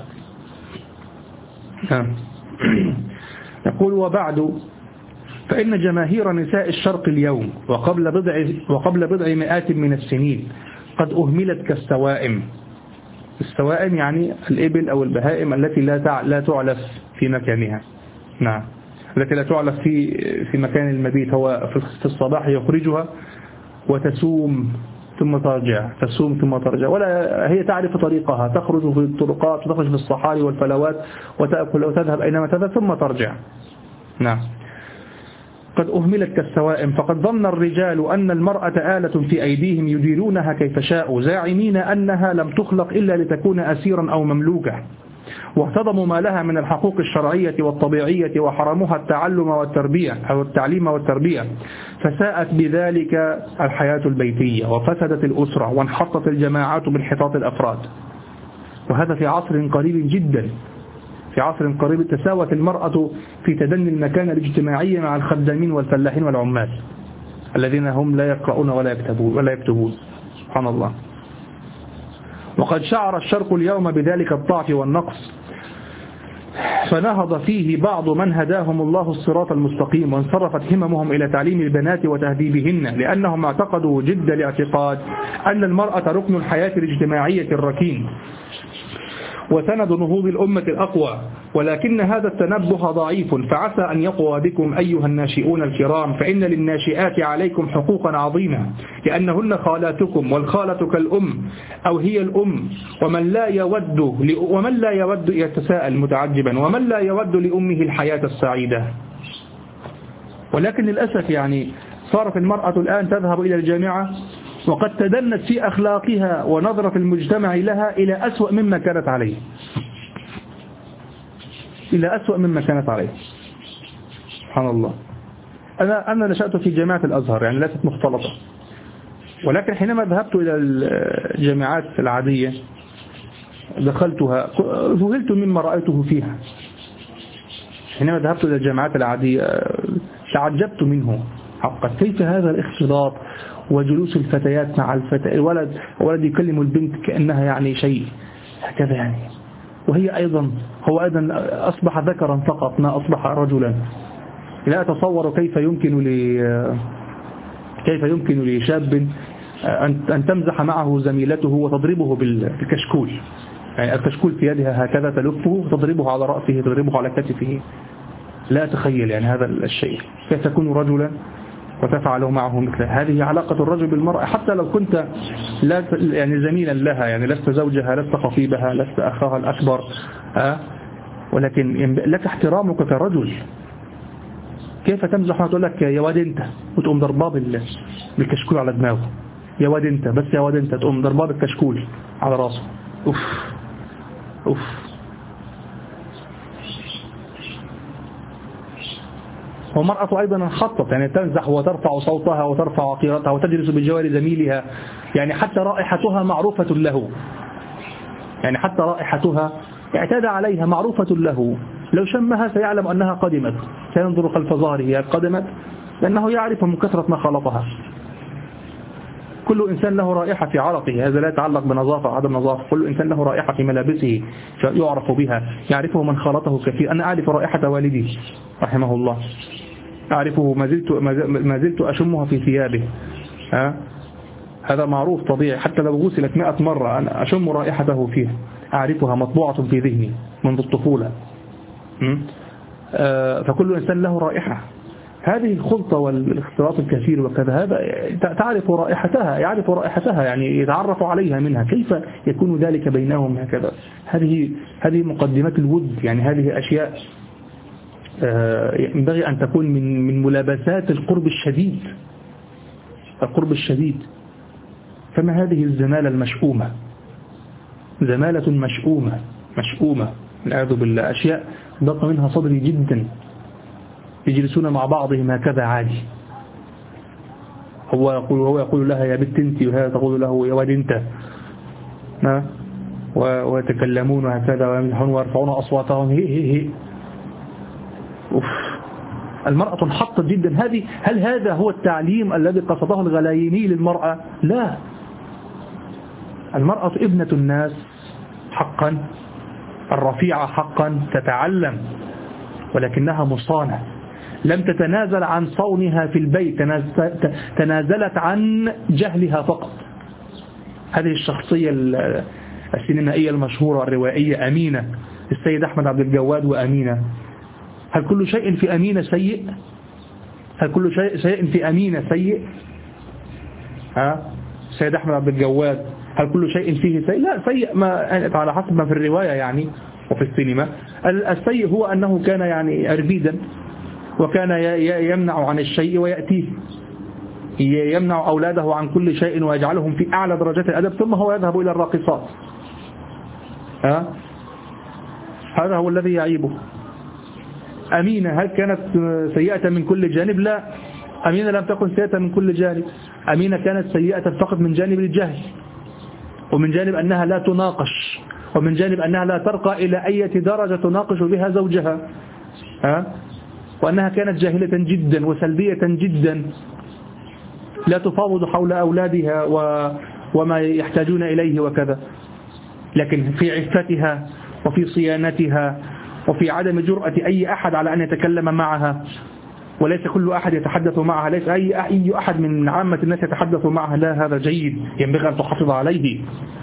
يقول وبعد، فإن جماهير نساء الشرق اليوم وقبل بضع مئات من السنين قد أهملت كالسوائم. السوائم يعني الإبل أو البهائم التي لا تعلف في مكانها، نعم، التي لا تعلف في مكان المبيت، هو في الصباح يخرجها وتسوم ثم ترجع، تسوم ثم ترجع، ولا هي تعرف طريقها، تخرج في الطرقات وتخرج في الصحاري والفلوات وتأكل وتذهب أينما تذهب ثم ترجع. نعم. قد أهملت كالسوائم، فقد ظن الرجال أن المرأة آلة في أيديهم يديرونها كيف شاءوا، زاعمين أنها لم تخلق إلا لتكون أسيرا أو مملوكة، واهتضموا ما لها من الحقوق الشرعية والطبيعية وحرموها التعلم والتربية أو التعليم والتربية، فساءت بذلك الحياة البيتية وفسدت الأسرة وانحطت الجماعات بانحطاط الأفراد. وهذا في عصر قريب جدا، في عصر قريب تساوت المرأة في تدني المكانة الاجتماعية مع الخدامين والفلاحين والعمال الذين هم لا يقرؤون ولا يكتبون. سبحان الله. وقد شعر الشرق اليوم بذلك الضعف والنقص، فنهض فيه بعض من هداهم الله الصراط المستقيم، وانصرفت هممهم إلى تعليم البنات وتهذيبهن، لأنهم اعتقدوا جد الاعتقاد أن المرأة ركن الحياة الاجتماعية الركين وسند نهوض الأمة الأقوى. ولكن هذا التنبه ضعيف، فعسى أن يقوى بكم أيها الناشئون الكرام، فإن للناشئات عليكم حقوقا عظيمة، لأنهن خالاتكم، والخالة كالأم أو هي الأم، ومن لا يود يتساءل متعجبا ومن لا يود لأمه الحياة السعيدة. ولكن للأسف يعني صارت المرأة الآن تذهب إلى الجامعة وقد تدنت في أخلاقها ونظرة المجتمع لها إلى أسوأ مما كانت عليه، إلى أسوأ مما كانت عليه. سبحان الله. أنا نشأت في جامعة الأزهر، يعني ليست مختلطة، ولكن حينما ذهبت إلى الجامعات العادية دخلتها ذهلت مما رأيته فيها. حينما ذهبت إلى الجامعات العادية تعجبت منه حقا، كيف هذا الاختلاط وجلوس الفتيات مع الولد يكلم البنت كأنها يعني شيء هكذا يعني، وهي أيضا هو أيضا أصبح ذكرا فقط ما أصبح رجلا. لا أتصور كيف يمكن لشاب أن تمزح معه زميلته وتضربه بالكشكول، يعني الكشكول في يدها هكذا تلفه وتضربه على رأسه تضربه على كتفه. لا أتخيل يعني هذا الشيء، كيف تكون رجلا وتفعل معه مثل هذه. علاقة الرجل بالمرأة حتى لو كنت لا يعني زميلا لها، يعني لست زوجها لست خطيبها لست أخاها الأكبر، ولكن لك احترامك كرجل. كيف تمزح وتقول لك يا واد انت وتقوم ضرباه بالكشكول على دماغه، يا واد انت بس يا واد انت تقوم ضرباه بالكشكول على راسه. اوف اوف. والمرأة أيضا انحطت، يعني تمزح وترفع صوتها وترفع عقيرتها وتجلس بجوار زميلها، يعني حتى رائحتها معروفة له، يعني حتى رائحتها اعتاد عليها معروفة له، لو شمها سيعلم أنها قدمت، سينظر خلف ظهره قدمت، لأنه يعرف من كثرة ما خلطها. كل إنسان له رائحة في عرقه، هذا لا يتعلق بنظافة أو عدم نظافة، كل إنسان له رائحة في ملابسه يعرف بها، يعرفه من خلطه كثير. أنا أعرف رائحة والدي رحمه الله، أعرفه ما زلت أشمها في ثيابه، هذا معروف طبيعي، حتى لو غسلت 100 مرة أنا أشم رائحته فيها، أعرفها مطبوعة في ذهني منذ الطفولة. فكل إنسان له رائحة. هذه الخلطة والاختلاط الكثير وكذا، هذا تعرف رائحتها، يعرف رائحتها، يعني يتعرف عليها منها. كيف يكون ذلك بينهم هكذا؟ هذه مقدمات الود، يعني هذه أشياء ينبغي أن تكون من ملابسات القرب الشديد، القرب الشديد. فما هذه الزمالة المشؤومة، زمالة مشؤومة والعياذ بالله، أشياء ضاق منها صدري جدا. يجلسون مع بعضهم هكذا عادي، هو يقول لها يا بنت انت، وهي تقول له يا واد انت، ويتكلمون هكذا ويمزحون ويرفعون أصواتهم هي. أوف. المرأة انحطت جدا. هل هذا هو التعليم الذي قصده الغلايني للمرأة؟ لا، المرأة ابنة الناس حقا، الرفيعة حقا، تتعلم، ولكنها مصانة، لم تتنازل عن صونها في البيت، تنازلت عن جهلها فقط. هذه الشخصية السينمائية المشهورة الروائية أمينة، السيد أحمد عبد الجواد وأمينة. هل كل شيء في أمينة سيء؟ هل كل شيء في أمينة سيء؟ السيد أحمد عبد الجواد هل كل شيء فيه سيء؟ لا، سيء ما على حسب ما في الرواية يعني وفي السينما. السيء هو أنه كان يعني أربيدا، وكان يمنع عن الشيء ويأتيه، يمنع أولاده عن كل شيء ويجعلهم في أعلى درجات الأدب، ثم هو يذهب إلى الراقصات. هذا هو الذي يعيبه. أمينة هل كانت سيئة من كل جانب؟ لا، أمينة لم تكن سيئة من كل جانب. أمينة كانت سيئة فقط من جانب الجهل، ومن جانب أنها لا تناقش، ومن جانب أنها لا ترقى إلى أي درجة تناقش بها زوجها، وأنها كانت جاهلة جدا وسلبية جدا، لا تفاوض حول أولادها وما يحتاجون إليه وكذا. لكن في عفتها وفي صيانتها وفي عدم جرأة أي أحد على أن يتكلم معها، وليس كل أحد يتحدث معها، ليس أي أحد من عامة الناس يتحدث معها، لا، هذا جيد ينبغي أن تحافظ عليه.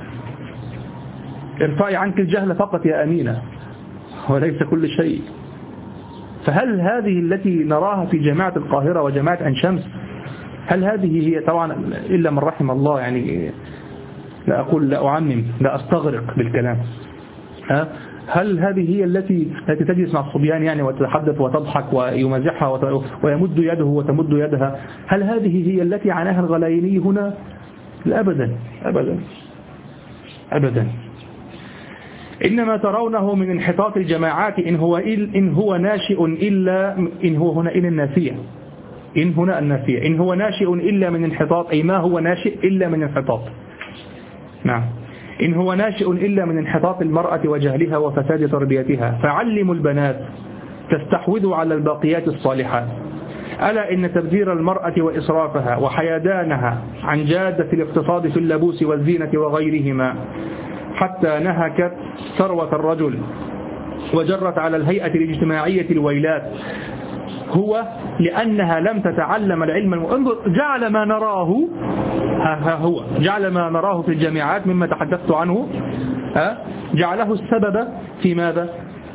ارفعي عنك الجهل فقط يا أمينة وليس كل شيء. فهل هذه التي نراها في جامعة القاهرة وجامعة عين شمس، هل هذه هي؟ طبعا إلا من رحم الله، يعني لا أقول لا أعمم، لا أستغرق بالكلام. هل هذه هي التي تجلس مع الصبيان يعني وتتحدث وتضحك ويمازحها ويمد يده وتمد يدها؟ هل هذه هي التي عناها الغلايني هنا؟ لا، أبدا أبدا أبدا. إنما ترونه من انحطاط الجماعات إن هو ناشئ إلا إن هو هنا إن النافية، إن هنا النافية، إن هو ناشئ إلا من انحطاط، أي ما هو ناشئ إلا من انحطاط. نعم، إن هو ناشئ إلا من انحطاط المرأة وجهلها وفساد تربيتها. فعلموا البنات تستحوذوا على الباقيات الصالحات. ألا إن تبذير المرأة وإسرافها وحيدانها عن جادة الاقتصاد في اللبوس والزينة وغيرهما حتى نهكت ثروة الرجل وجرت على الهيئة الاجتماعية الويلات هو لأنها لم تتعلم العلم انظر، جعل ما نراه، هو جعل ما نراه في الجامعات مما تحدثت عنه، جعله السبب في ماذا؟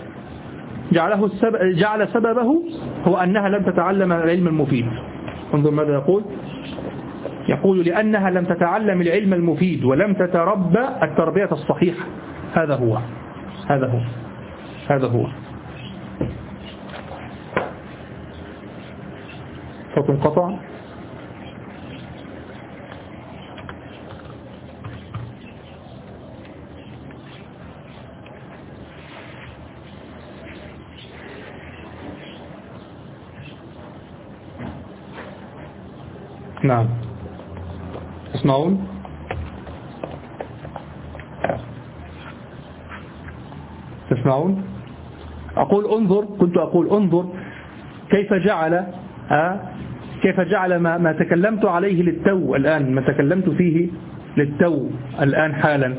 جعل سببه هو أنها لم تتعلم العلم المفيد. انظر ماذا يقول، يقول لأنها لم تتعلم العلم المفيد ولم تتربى التربية الصحيحة. هذا هو هذا هو هذا هو. صوت انقطع. نعم، تسمعون؟ تسمعون؟ كنت أقول انظر كيف جعل ما تكلمت عليه للتو الآن، ما تكلمت فيه للتو الآن حالا،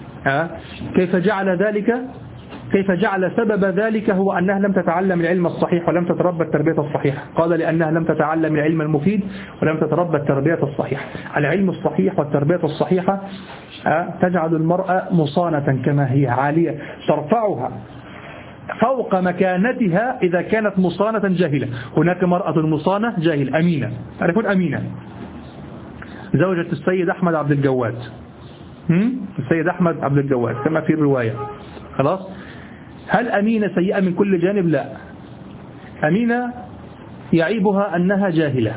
كيف جعل سبب ذلك هو أنها لم تتعلم العلم الصحيح ولم تتربى التربية الصحيحة. قال لأنها لم تتعلم العلم المفيد ولم تتربى التربية الصحيحة. العلم الصحيح والتربية الصحيحة تجعل المرأة مصانة كما هي عالية، ترفعها فوق مكانتها إذا كانت مصانة جاهلة. هناك مرأة مصانة جاهل أمينة، تعرفون أمينة زوجة السيد أحمد عبد الجواد، السيد أحمد عبد الجواد كما في الرواية. خلاص، هل أمينة سيئة من كل جانب؟ لا، أمينة يعيبها أنها جاهلة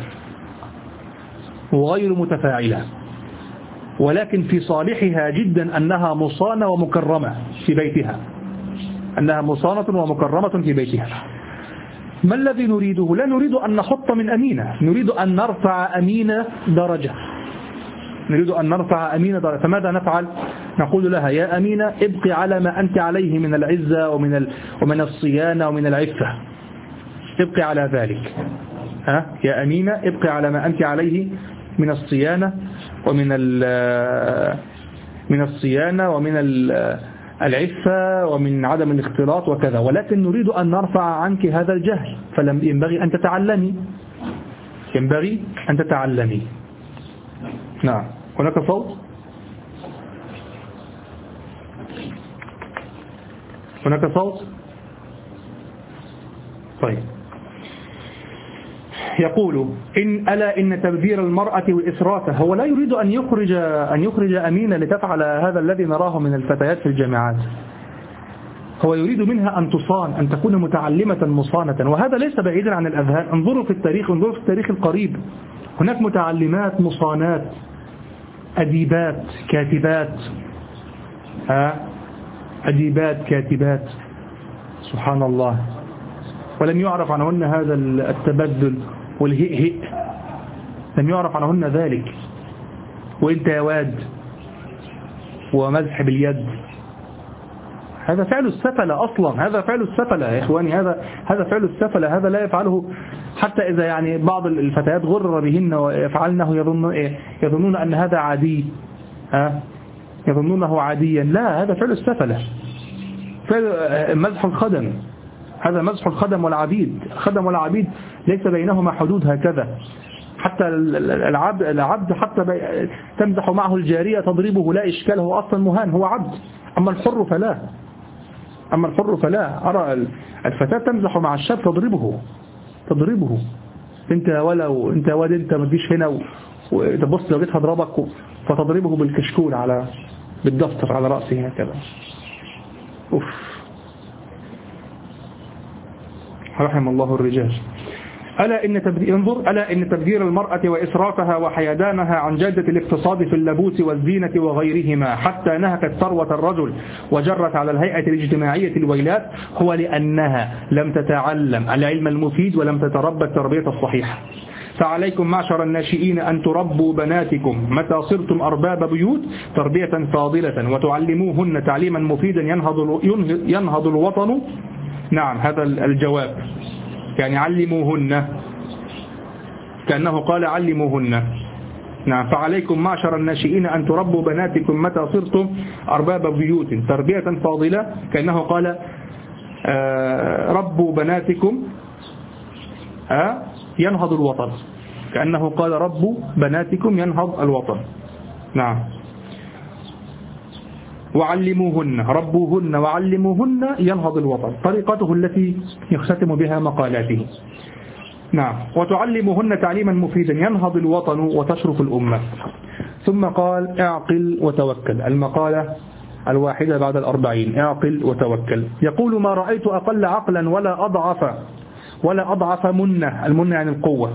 وغير متفاعلة، ولكن في صالحها جدا أنها مصانة ومكرمة في بيتها، أنها مصانة ومكرمة في بيتها. ما الذي نريده؟ لا نريد أن نحط من أمينة، نريد أن نرفع أمينة درجة، نريد أن نرفع أمينة درجة. فماذا نفعل؟ نقول لها يا أمينة ابقي على ما أنت عليه من العزة ومن الصيانة ومن العفة، ابقي على ذلك. يا أمينة ابقي على ما أنت عليه من الصيانة من الصيانة ومن العفة ومن عدم الاختلاط وكذا، ولكن نريد أن نرفع عنك هذا الجهل، فلم ينبغي أن تتعلمي، ينبغي أن تتعلمي. نعم، هناك صوت؟ هناك صوت؟ طيب، يقول ألا إن تبذير المرأة وإسرافها، هو لا يريد أن يخرج أمينة لتفعل هذا الذي نراه من الفتيات في الجامعات، هو يريد منها أن تصان، أن تكون متعلمة مصانة، وهذا ليس بعيدا عن الأذهان. انظروا في التاريخ القريب، هناك متعلمات مصانات، أديبات كاتبات، أديبات كاتبات، سبحان الله. ولم يعرف عنهن هذا التبذل والهئهئ، لم يعرف عنهن ذلك. وانت يا واد ومزح باليد، هذا فعل السفلة أصلا، هذا فعل السفلة يا إخواني، هذا فعل السفلة، هذا لا يفعله حتى إذا يعني بعض الفتيات غرر بهن ويفعلنه يظنون أن هذا عادي، يظنونه عاديا. لا، هذا فعل السفلة، فعل مزح الخدم، هذا مزح الخدم والعبيد. الخدم والعبيد ليس بينهما حدود هكذا. حتى العبد حتى تمزح معه الجارية تضربه لا إشكال، هو أصلا مهان، هو عبد. أما الحر فلا، أرى الفتاة تمزح مع الشاب تضربه. انت ولو انت واد، انت ما تجيش هنا وتبص لو جيت هضربك، فتضربه بالكشكول بالدفتر على رأسه هكذا. أوف، رحم الله الرجال. ألا إن تبذير المرأة وإسرافها وحيدانها عن جادة الاقتصاد في اللبوس والزينة وغيرهما حتى نهكت ثروة الرجل وجرت على الهيئة الاجتماعية الويلات هو لأنها لم تتعلم العلم المفيد ولم تتربى التربية الصحيحة. فعليكم معشر الناشئين أن تربوا بناتكم متى صرتم أرباب بيوت تربية فاضلة وتعلموهن تعليما مفيدا ينهض الوطن. نعم، هذا الجواب يعني علموهن، كأنه قال علموهن. نعم، فعليكم معشر الناشئين أن تربوا بناتكم متى صرتم أرباب بيوت تربية فاضلة، كأنه قال ربوا بناتكم ينهض الوطن، كأنه قال ربوا بناتكم ينهض الوطن. نعم، وعلموهن، ربوهن وعلموهن ينهض الوطن، طريقته التي يختتم بها مقالاته. نعم، وتعلموهن تعليما مفيدا ينهض الوطن وتشرف الأمة. ثم قال اعقل وتوكل، المقالة 41، اعقل وتوكل. يقول ما رأيت أقل عقلا ولا أضعف منة، المنة يعني القوة.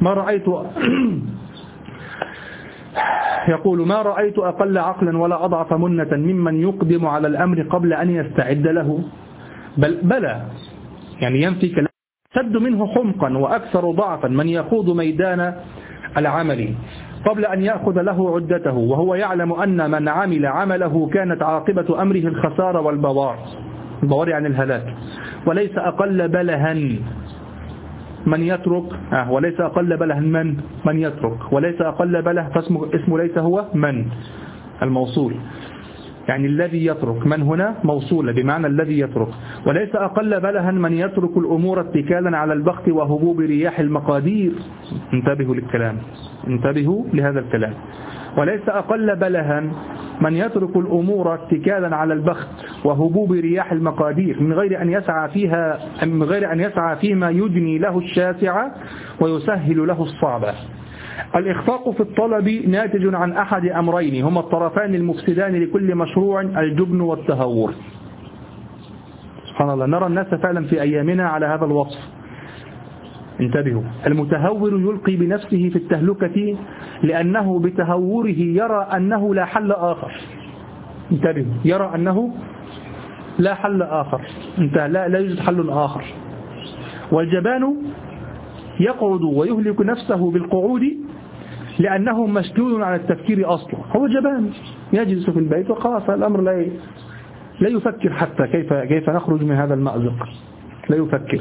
يقول ما رأيت أقل عقلا ولا أضعف منة ممن يقدم على الأمر قبل أن يستعد له، بلى يعني ينفي كلام سد منه حمقا وأكثر ضعفا من يخوض ميدان العمل قبل أن يأخذ له عدته، وهو يعلم أن من عمل عمله كانت عاقبة أمره الخسارة والبوار، البوار يعني الهلاك. وليس أقل بلها من يترك، وليس أقل بله من يترك، وليس أقل بله، فاسمه ليس هو من الموصول، يعني الذي يترك، من هنا موصولة بمعنى الذي يترك. وليس أقل بلها من يترك الأمور اتكالا على البخت وهبوب رياح المقادير. انتبهوا للكلام، انتبهوا لهذا الكلام. وليس أقل بلها من يترك الأمور اتكالا على البخت وهبوب رياح المقادير من غير أن يسعى فيما يدني له الشاسع ويسهل له الصعب. الإخفاق في الطلب ناتج عن أحد أمرين هما الطرفان المفسدان لكل مشروع، الجبن والتهور. سبحان الله، نرى الناس فعلا في أيامنا على هذا الوصف. انتبهوا، المتهور يلقي بنفسه في التهلكة لأنه بتهوره يرى أنه لا حل آخر. انتبهوا، يرى أنه لا حل آخر، لا يوجد حل آخر. والجبان يقعد ويهلك نفسه بالقعود لأنه مشدود على التفكير أصلا. هو جبان يجلس في البيت وخلاص، الأمر لا يفكر حتى كيف نخرج من هذا المأزق، لا يفكر.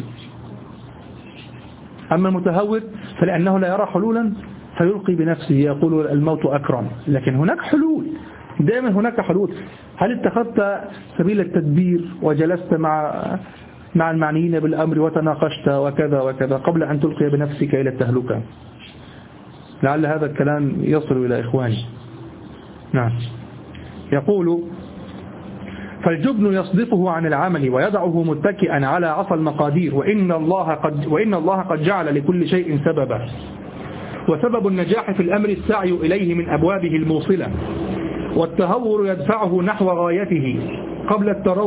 أما المتهور فلأنه لا يرى حلولا فيلقي بنفسه، يقول الموت أكرم. لكن هناك حلول، دائما هناك حلول. هل اتخذت سبيل التدبير وجلست مع المعنيين بالأمر وتناقشت وكذا وكذا قبل أن تلقي بنفسك إلى التهلكة؟ لعل هذا الكلام يصل إلى إخواني. نعم، يقول فالجبن يصدفه عن العمل ويدعه متكئا على عصا المقادير، وإن الله قد جعل لكل شيء سببا، وسبب النجاح في الأمر السعي إليه من أبوابه الموصلة، والتهور يدفعه نحو غايته قبل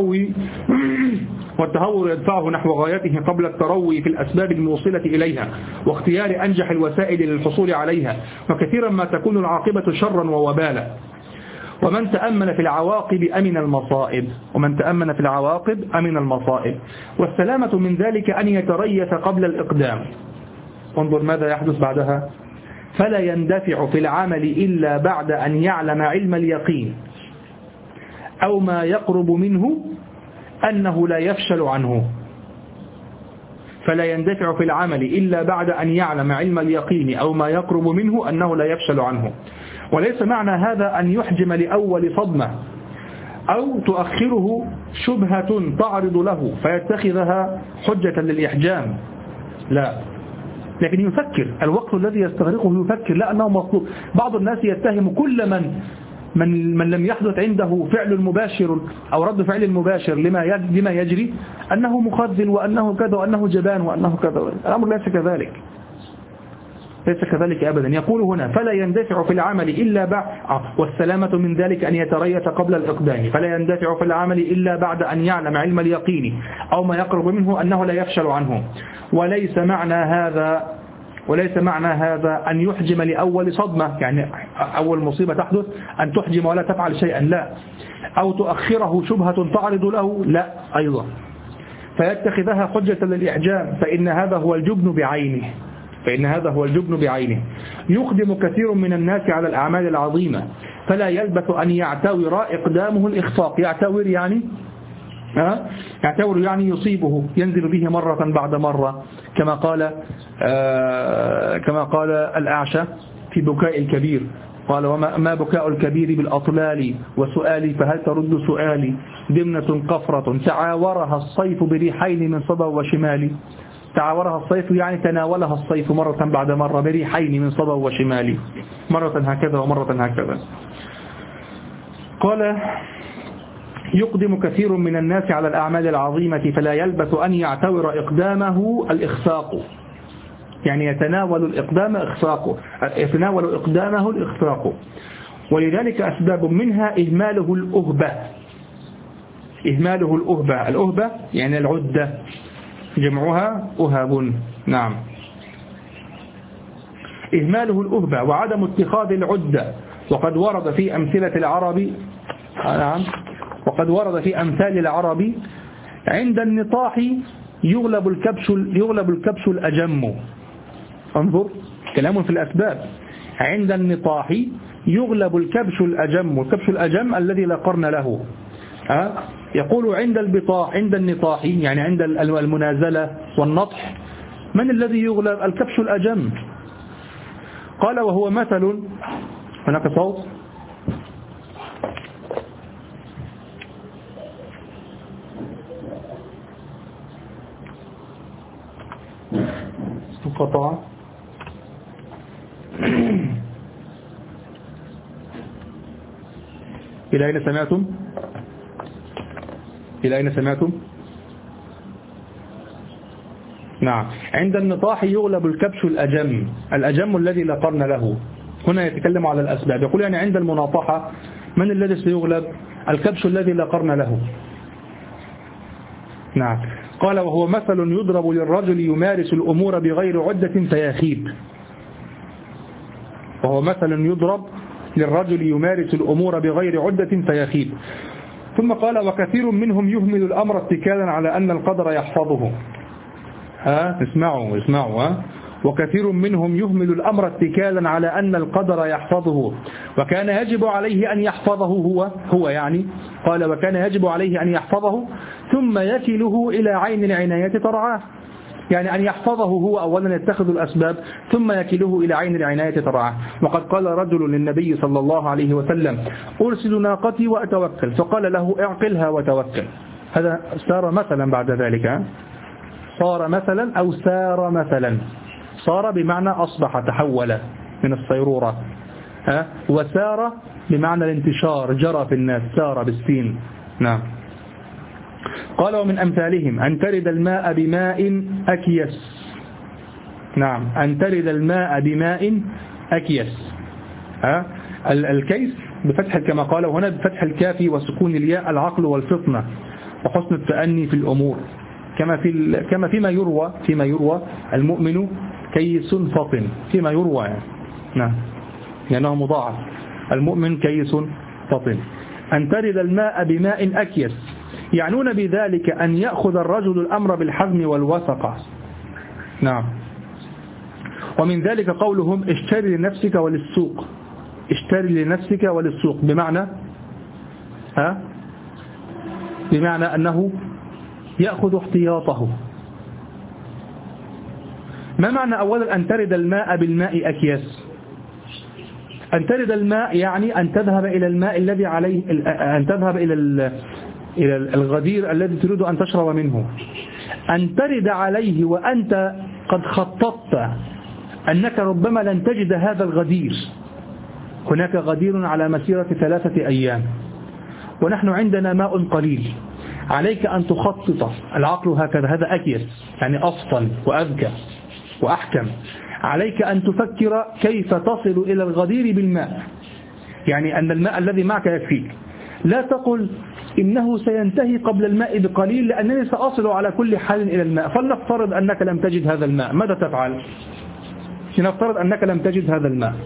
التروي في الأسباب الموصلة إليها واختيار أنجح الوسائل للحصول عليها، وكثيرا ما تكون العاقبة شرا ووبالا. ومن تأمن في العواقب أمن المصائب. ومن تأمن في العواقب أمن المصائب. والسلامة من ذلك أن يتريث قبل الإقدام. انظر ماذا يحدث بعدها: فلا يندفع في العمل إلا بعد أن يعلم علم اليقين أو ما يقرب منه أنه لا يفشل عنه. فلا يندفع في العمل إلا بعد أن يعلم علم اليقين أو ما يقرب منه أنه لا يفشل عنه. وليس معنى هذا أن يحجم لأول صدمة أو تؤخره شبهة تعرض له فيتخذها حجة للإحجام، لا، لكن يفكر الوقت الذي يستغرقه، يفكر لا أنه مطلوب. بعض الناس يتهم كل من لم يحدث عنده فعل مباشر أو رد فعل مباشر لما يجري أنه مخذل وأنه كذا وأنه جبان وأنه كذا. الأمر ليس كذلك، ليس كذلك أبدا. يقول هنا: فلا يندفع في العمل إلا بعد، والسلامة من ذلك أن يتريث قبل الإقدام. فلا يندفع في العمل إلا بعد أن يعلم علم اليقين أو ما يقرب منه أنه لا يفشل عنه. وليس معنى هذا أن يحجم لأول صدمة، يعني أول مصيبة تحدث أن تحجم ولا تفعل شيئا، لا، أو تؤخره شبهة تعرض له، لا أيضا، فيتخذها حجة للإحجام، فإن هذا هو الجبن بعينه. يقدم كثير من الناس على الأعمال العظيمة فلا يلبث أن يعتور إقدامه الإخفاق. يعتور يعني يصيبه، ينزل به مرة بعد مرة، كما قال الأعشى في بكاء الكبير، قال: وما بكاء الكبير بالأطلال وسؤالي فهل ترد سؤالي، دمنة قفرة تعاورها الصيف بريحين من صبا وشمال. تعاورها الصيف يعني تناولها الصيف مرة بعد مرة بريحين من صبا وشمال، مرة هكذا ومرة هكذا. قال: يقدم كثير من الناس على الأعمال العظيمة فلا يلبث أن يعتور إقدامه الإخفاق، يعني يتناول إقدامه الإخفاق. ولذلك أسباب منها إهماله الأهبة. الأهبة يعني العدة، جمعها أهب. نعم، إهماله الأهبة وعدم اتخاذ العدة. وقد ورد في أمثال العرب عند النطاح يغلب الكبش الأجم. انظر كلام في الأسباب: عند النطاح يغلب الكبش الأجم. الكبش الأجم الذي لا قرن له. يقول عند النطاح يعني عند المنازلة والنطح، من الذي يغلب؟ الكبش الأجم. قال: وهو مثل، هناك صوت، انقطع. إلى أين سمعتم؟ نعم، عند النطاح يغلب الكبش الأجم الذي لا قرن له. هنا يتكلم على الأسباب، يقول يعني عند المناطحة من الذي سيغلب؟ الكبش الذي لا قرن له. نعم. قال: وهو مثل يضرب للرجل يمارس الأمور بغير عدة فيخيب. وهو مثل يضرب للرجل يمارس الأمور بغير عدة فيخيب. ثم قال: وكثير منهم يهمل الأمر اتكالا على أن القدر يحفظه. اسمعوا. وكثير منهم يهمل الأمر اتكالا على أن القدر يحفظه وكان يجب عليه أن يحفظه هو يعني قال: وكان يجب عليه أن يحفظه ثم يكله إلى عين العناية ترعاه. يعني أن يحفظه هو أولا، يتخذ الأسباب، ثم يكله إلى عين العناية ترعاه. وقد قال رجل للنبي صلى الله عليه وسلم: أرسل ناقتي وأتوكل، فقال له: اعقلها وتوكل. هذا سار مثلا بعد ذلك، صار مثلا أو سار مثلا. صار بمعنى أصبح، تحول من الصيرورة، وسار بمعنى الانتشار، جرى في الناس، سار بالسين. نعم. قال: ومن أمثالهم أن ترد الماء بماء أكيس. نعم، أن ترد الماء بماء أكيس. الكيس بفتح، كما قال هنا، بفتح الكاف وسكون الياء، العقل والفطنة وحسن التأني في الأمور، كما فيما يروى المؤمن كيس فطن، فيما يروى يعني. نعم، لأنه مضاعف. المؤمن كيس أن ترد الماء بماء أكيس، يعنون بذلك أن يأخذ الرجل الأمر بالحزم والوثقة. نعم. ومن ذلك قولهم اشتري لنفسك وللسوق، اشتري لنفسك وللسوق، بمعنى أنه يأخذ احتياطه. ما معنى أولا أن ترد الماء بالماء أكياس؟ أن ترد الماء يعني أن تذهب إلى الماء الذي عليه، أن تذهب إلى الغدير الذي تريد أن تشرب منه. أن ترد عليه وأنت قد خططت أنك ربما لن تجد هذا الغدير، هناك غدير على مسيرة 3 أيام ونحن عندنا ماء قليل، عليك أن تخطط. العقل هكذا، هذا أكيس يعني أفضل وأذكى وأحكم. عليك أن تفكر كيف تصل إلى الغدير بالماء، يعني أن الماء الذي معك يكفيك. لا تقل إنه سينتهي قبل الماء بقليل لأنني سأصل على كل حال إلى الماء. فلنفترض أنك لم تجد هذا الماء، ماذا تفعل؟ لنفترض أنك لم تجد هذا الماء،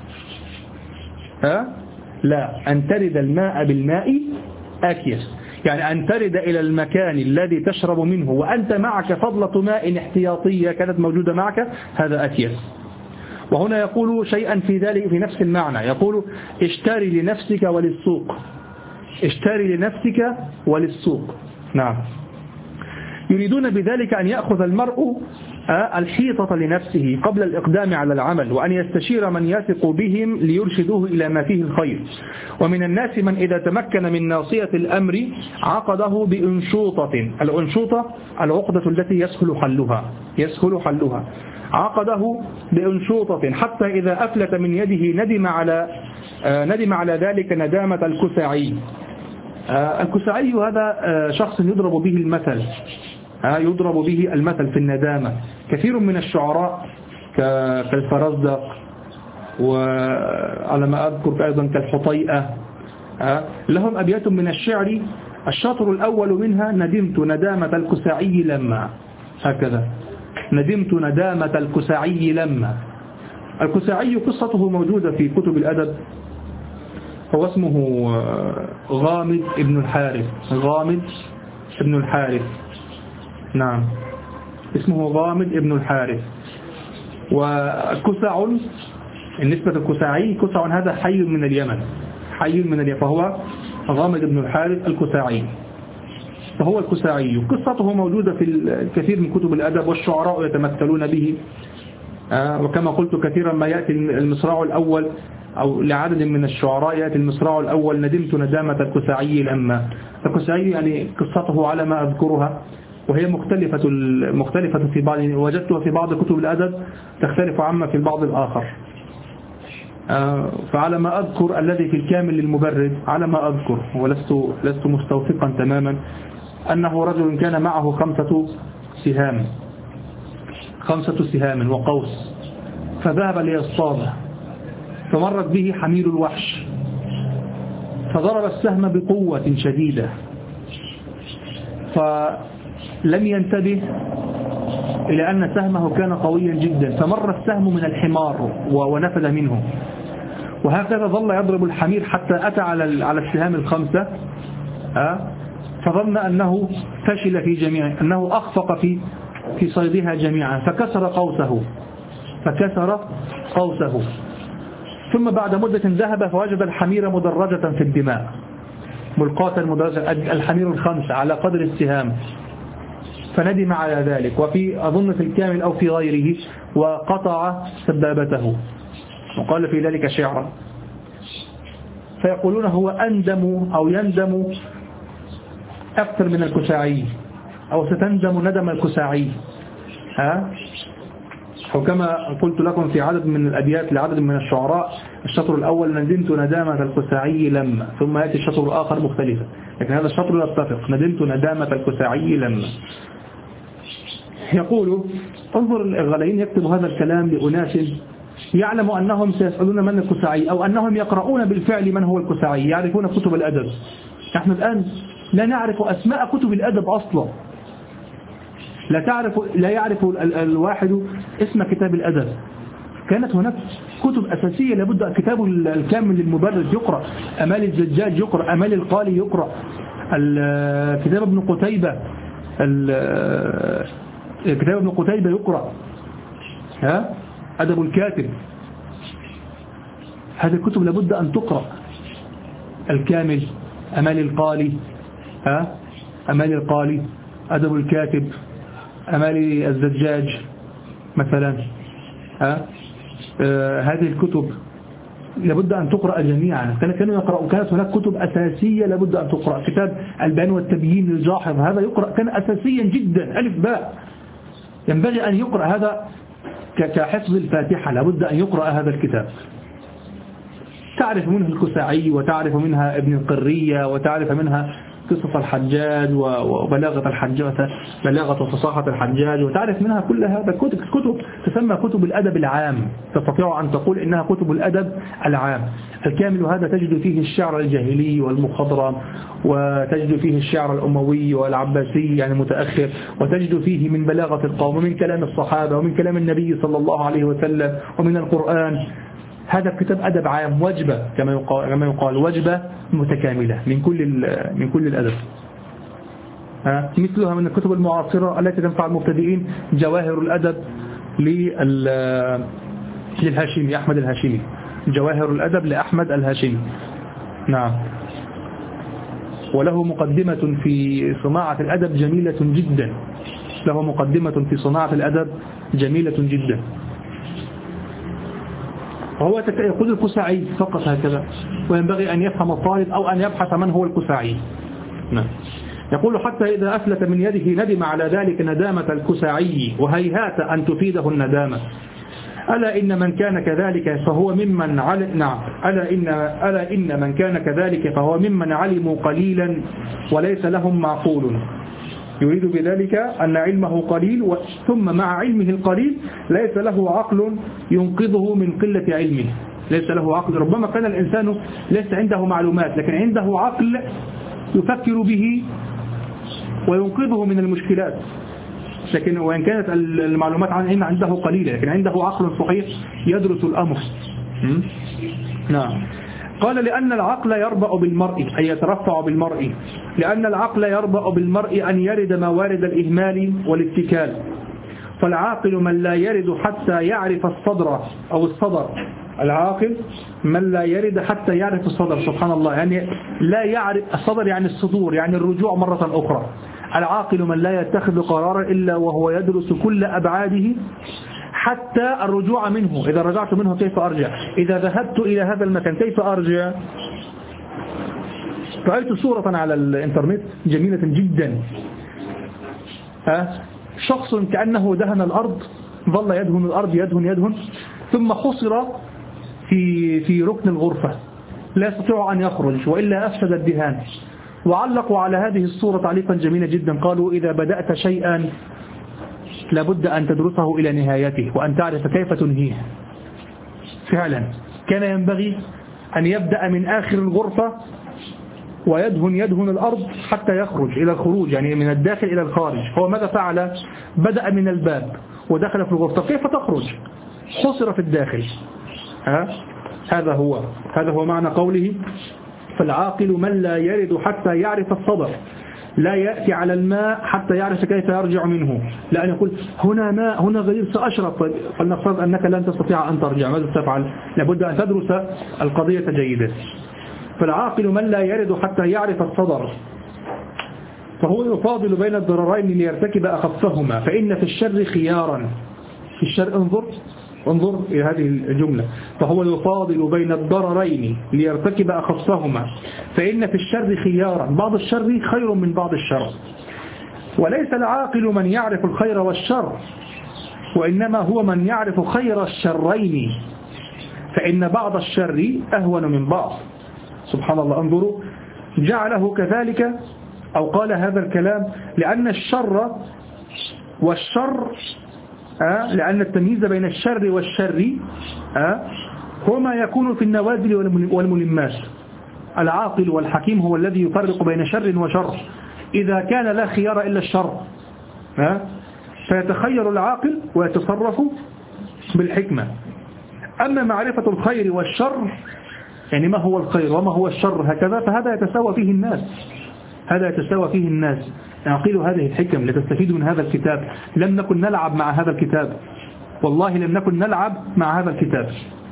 لا، أن ترد الماء بالماء أكيس، يعني أن ترد إلى المكان الذي تشرب منه وأنت معك فضلة ماء احتياطية كانت موجودة معك، هذا أكيس. وهنا يقول شيئا في ذلك في نفس المعنى، يقول اشتري لنفسك وللسوق، اشتري لنفسك وللسوق. نعم. يريدون بذلك أن يأخذ المرء الحيطة لنفسه قبل الإقدام على العمل، وأن يستشير من يثق بهم ليرشدوه إلى ما فيه الخير. ومن الناس من إذا تمكن من ناصية الأمر عقده بأنشوطة، الأنشوطة العقدة التي يسهل حلها، عقده بأنشوطة حتى إذا أفلت من يده ندم على ذلك ندامة الكساعي. الكساعي هذا شخص يضرب به المثل، يضرب به المثل في الندامة. كثير من الشعراء كالفرزدق وعلى ما أذكر أيضا كالحطيئة لهم أبيات من الشعر، الشطر الأول منها ندمت ندامة الكساعي لما، هكذا ندمت ندامة الكساعي لما. الكساعي قصته موجودة في كتب الأدب، هو اسمه غامد ابن الحارث، غامد ابن الحارث. نعم، اسمه غامد ابن الحارث. وكسع النسبة الكساعي، كسع هذا حي من اليمن، فهو غامد ابن الحارث الكساعي، فهو الكساعي. قصته موجودة في الكثير من كتب الأدب والشعراء يتمثلون به. وكما قلت كثيرا ما يأتي المصراع الأول أو لعدد من الشعراء يأتي المصراع الأول ندمت ندامة الكساعي لما. الكساعي يعني قصته على ما أذكرها، وهي مختلفة في بعض، وجدتها في بعض كتب الأدب تختلف عما في البعض الآخر. فعلى ما أذكر الذي في الكامل للمبرد، على ما أذكر ولست مستوثقا تماما، أنه رجل كان معه 5 سهام وقوس، فذهب ليصطاد، فمرت به حمير الوحش فضرب السهم بقوة شديدة، فلم ينتبه إلى أن سهمه كان قويا جدا، فمر السهم من الحمار ونفذ منه، وهكذا ظل يضرب الحمير حتى أتى على السهام 5، فظن أنه فشل في جميع، أنه أخفق في صيدها جميعا، فكسر قوسه. ثم بعد مدة ذهب فوجد الحمير مدرجة في الدماء، ملقاة مدرجة، الحمير 5 على قدر السهام، فندم على ذلك. وفي أظن في الكامل أو في غيره وقطع سبابته، وقال في ذلك شعرا، فيقولون هو أندم أو يندم أكثر من الكساعي، أو ستندم ندم الكساعي. وكما قلت لكم في عدد من الأبيات لعدد من الشعراء، الشطر الأول ندمت ندامة الكساعي لما، ثم يأتي الشطر الآخر مختلفة، لكن هذا الشطر يتفق، ندمت ندامة الكساعي لما. يقول انظر الغليين يكتب هذا الكلام لأناس يعلم أنهم سيسألون من الكساعي، أو أنهم يقرؤون بالفعل من هو الكساعي، يعرفون كتب الأدب. نحن الآن لا نعرف أسماء كتب الأدب أصلا، لا يعرف الواحد اسم كتاب الأدب، كانت هناك كتب أساسية لابد. كتاب الكامل للمبرد يقرأ، أمال الزجاج يقرأ، أمال القالي يقرأ، كتاب ابن قتيبة، كتاب ابن قتيبة يقرأ، أدب الكاتب. هذه الكتب لابد أن تقرأ. الكامل، أمال القالي، أمال القالي، أدب الكاتب، أمال الزجاج مثلا. هذه الكتب لابد أن تقرأ جميعا. كانوا يقرأوا، كانت هناك كتب أساسية لابد أن تقرأ. كتاب البيان والتبيين للجاحظ هذا يقرأ، كان أساسيا جدا، ألف باء، ينبغي أن يقرأ هذا كحفظ الفاتحة، لابد أن يقرأ هذا الكتاب. تعرف منها الكساعي، وتعرف منها ابن القرية، وتعرف منها قصص الحجاج وبلاغة الحجاج، بلاغة وفصاحة الحجاج، وتعرف منها كل هذا. كتب تسمى كتب الأدب العام، تستطيع أن تقول إنها كتب الأدب العام. الكامل هذا تجد فيه الشعر الجاهلي والمخضرم، وتجد فيه الشعر الأموي والعباسي يعني متأخر، وتجد فيه من بلاغة القوم، ومن كلام الصحابة، ومن كلام النبي صلى الله عليه وسلم، ومن القرآن. هذا كتاب أدب عام، وجبة كما يقال وجبة متكاملة من كل الأدب. مثلها من الكتب المعاصرة التي تنفع المبتدئين جواهر الأدب للهاشمي، أحمد الهاشمي، جواهر الأدب لأحمد الهاشمي. نعم. وله مقدمة في صناعة الأدب جميلة جدا، له مقدمة في صناعة الأدب جميلة جدا. وهو يقول الكساعي فقط هكذا، وينبغي أن يفهم الطالب أو أن يبحث من هو الكساعي. نعم. يقول حتى إذا أفلت من يده ندم على ذلك ندامة الكساعي، وهيهات أن تفيده الندامة. ألا إن من كان كذلك فهو ممن نعم. ألا إن من كان كذلك فهو ممن علموا قليلا وليس لهم معقول. يريد بذلك أن علمه قليل، ثم مع علمه القليل ليس له عقل ينقذه من قلة علمه. ليس له عقل. ربما كان الإنسان ليس عنده معلومات، لكن عنده عقل يفكر به وينقذه من المشكلات. لكن وإن كانت المعلومات عنده قليلة، لكن عنده عقل صحيح يدرس الأمر. نعم. قال لأن العقل يربأ بالمرء، أي يترفع بالمرء، لأن العقل يربأ بالمرء أن يرد موارد الإهمال والاتكال. فالعاقل من لا يرد حتى يعرف الصدر أو الصدر. العاقل من لا يرد حتى يعرف الصدر. سبحان الله، يعني لا يعرف الصدر يعني الصدور، يعني الرجوع مرة أخرى. العاقل من لا يتخذ قرارا إلا وهو يدرس كل أبعاده حتى الرجوع منه. إذا رجعت منه كيف أرجع؟ إذا ذهبت إلى هذا المكان كيف أرجع؟ رأيت صورة على الإنترنت جميلة جدا. شخص كأنه دهن الأرض، ظل يدهن الأرض يدهن ثم حصر في ركن الغرفة، لا يستطيع أن يخرج وإلا أفسد الدهان. وعلقوا على هذه الصورة تعليقا جميلا جدا، قالوا إذا بدأت شيئا لابد أن تدرسه إلى نهايته وأن تعرف كيف تنهيه. فعلا كان ينبغي أن يبدأ من آخر الغرفة ويدهن الأرض حتى يخرج إلى الخروج، يعني من الداخل إلى الخارج. هو ماذا فعل؟ بدأ من الباب ودخل في الغرفة، كيف تخرج؟ حصر في الداخل. هذا هو معنى قوله فالعاقل من لا يرد حتى يعرف الصدر، لا يأتي على الماء حتى يعرف كيف يرجع منه. لا أن يقول هنا ماء هنا غليل سأشرب، فلنفترض أنك لن تستطيع أن ترجع، ماذا تفعل؟ لابد أن تدرس القضية جيدا. فالعاقل من لا يرد حتى يعرف الصدر، فهو يفاضل بين الضررين ليرتكب أخفهما، فإن في الشر خيارا. في الشر انظر إلى هذه الجملة، فهو يفاضل بين الضررين ليرتكب أخفهما، فإن في الشر خيارا، بعض الشر خير من بعض الشر. وليس العاقل من يعرف الخير والشر، وإنما هو من يعرف خير الشرين، فإن بعض الشر أهون من بعض. سبحان الله. انظروا، جعله كذلك أو قال هذا الكلام لأن الشر والشر لأن التمييز بين الشر والشر هو ما يكون في النوازل والملمات. العاقل والحكيم هو الذي يفرق بين شر وشر. إذا كان لا خيار إلا الشر فيتخير العاقل ويتصرف بالحكمة. أما معرفة الخير والشر، يعني ما هو الخير وما هو الشر هكذا، فهذا يتساوى فيه الناس، هذا يتساوى فيه الناس. أعقلوا هذه الحكم لتستفيدوا من هذا الكتاب. لم نكن نلعب مع هذا الكتاب، والله لم نكن نلعب مع هذا الكتاب.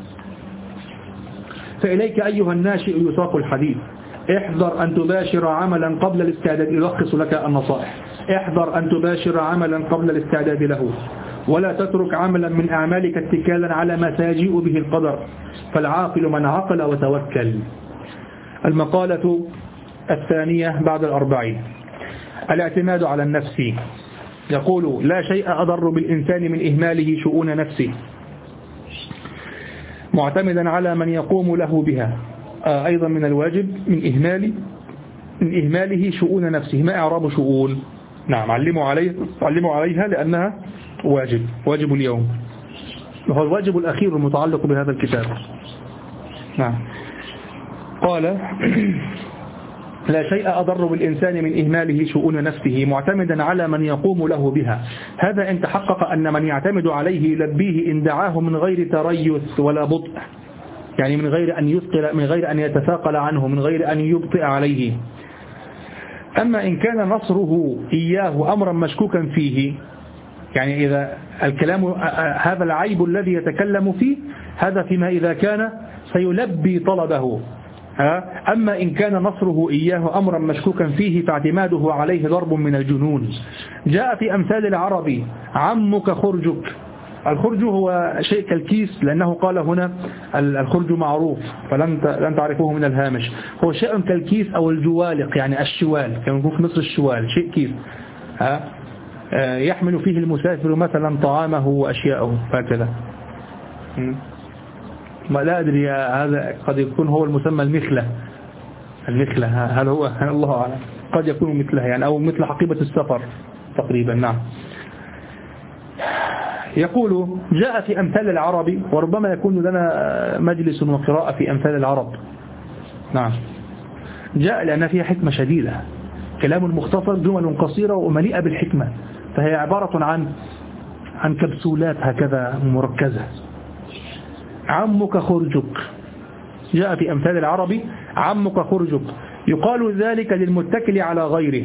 فإليك أيها الناشئ يساق الحديث، احذر أن تباشر عملا قبل الاستعداد. يلخص لك النصائح: احذر أن تباشر عملا قبل الاستعداد له، ولا تترك عملا من أعمالك اتكالا على ما سيجيء به القدر، فالعاقل من عقل وتوكل. المقالة الثانية بعد 40: الاعتماد على النفس. يقول: لا شيء أضر بالإنسان من إهماله شؤون نفسه، معتمدا على من يقوم له بها. أيضا من الواجب من إهماله شؤون نفسه. ما إعراب شؤون؟ نعم، علموا عليها لأنها واجب اليوم، وهو الواجب الأخير المتعلق بهذا الكتاب. نعم. قال: لا شيء أضر بالإنسان من إهماله شؤون نفسه، معتمدا على من يقوم له بها. هذا إن تحقق أن من يعتمد عليه يلبيه إن دعاه من غير تريث ولا بطء، يعني من غير أن يثقل، من غير أن يتثاقل عنه، من غير أن يبطئ عليه. أما إن كان نصره إياه أمرا مشكوكا فيه، يعني إذا الكلام هذا العيب الذي يتكلم فيه، هذا فيما إذا كان سيلبي طلبه. أما إن كان نصره إياه أمرا مشكوكا فيه فاعتماده عليه ضرب من الجنون. جاء في أمثال العرب: عمك خرجك. الخرج هو شيء كالكيس، لأنه قال هنا الخرج معروف فلن تعرفوه من الهامش. هو شيء كالكيس أو الجوالق، يعني الشوال، كما يقول في مصر الشوال، شيء كيس يحمل فيه المسافر مثلا طعامه وأشياءه هكذا. ما لا أدري، هذا قد يكون هو المسمى المخلة، هل هو؟ الله أعلم، قد يكون مثلها يعني، أو مثل حقيبة السفر تقريبا. نعم. يقول: جاء في أمثال العرب، وربما يكون لنا مجلس وقراءة في أمثال العرب. نعم. جاء لأن فيها حكمة شديدة، كلام مختصر، جمل قصيرة ومليئة بالحكمة، فهي عبارة عن كبسولات هكذا مركزة. عمك خرجك. جاء في أمثال العرب: عمك خرجك. يقال ذلك للمتكل على غيره،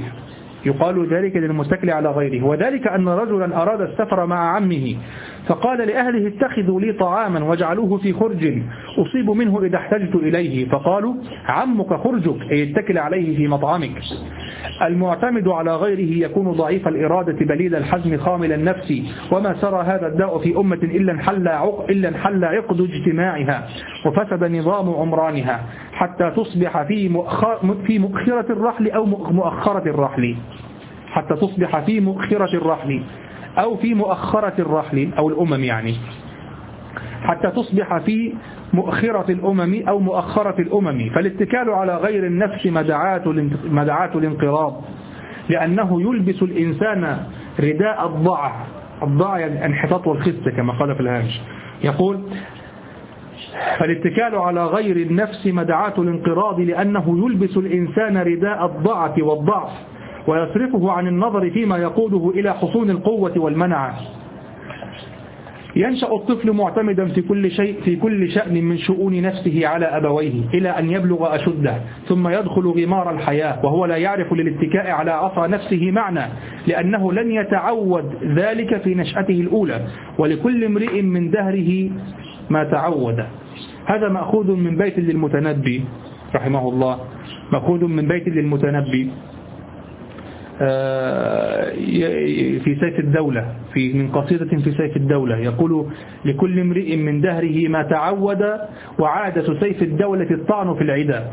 وذلك أن رجلا أراد السفر مع عمه، فقال لأهله: اتخذوا لي طعاما واجعلوه في خرج أصيب منه إذا احتجت إليه، فقالوا: عمك خرجك، أي اتكل عليه في مطعمك. المعتمد على غيره يكون ضعيف الإرادة بليد الحزم خامل النفس، وما سرى هذا الداء في أمة إلا انحل عقد اجتماعها وفسد نظام عمرانها، حتى تصبح في مؤخرة الرحل أو مؤخرة الرحل، حتى تصبح في مؤخرة الرحل أو في مؤخرة الرحل، أو الأمم يعني، حتى تصبح في مؤخرة الأمم أو مؤخرة الأمم. فالاتكال على غير النفس مدعاة الانقراض، لأنه يلبس الإنسان رداء الضع يعني انحطاط والخسة كما قال في الهامش. يقول: فالاتكال على غير النفس مدعاة الانقراض، لأنه يلبس الإنسان رداء الضعف والضعف، ويصرفه عن النظر فيما يقوده إلى حصون القوة والمنعة. ينشأ الطفل معتمدا في كل شأن من شؤون نفسه على أبويه إلى أن يبلغ أشده، ثم يدخل غمار الحياة وهو لا يعرف للاتكاء على عصا نفسه معنى، لأنه لن يتعود ذلك في نشأته الأولى. ولكل امرئ من دهره ما تعود. هذا مأخوذ من بيت للمتنبي رحمه الله، مأخوذ من بيت للمتنبي في سيف الدولة، من قصيدة في سيف الدولة، يقول: لكل امرئ من دهره ما تعود، وعادة سيف الدولة الطعن في العدا.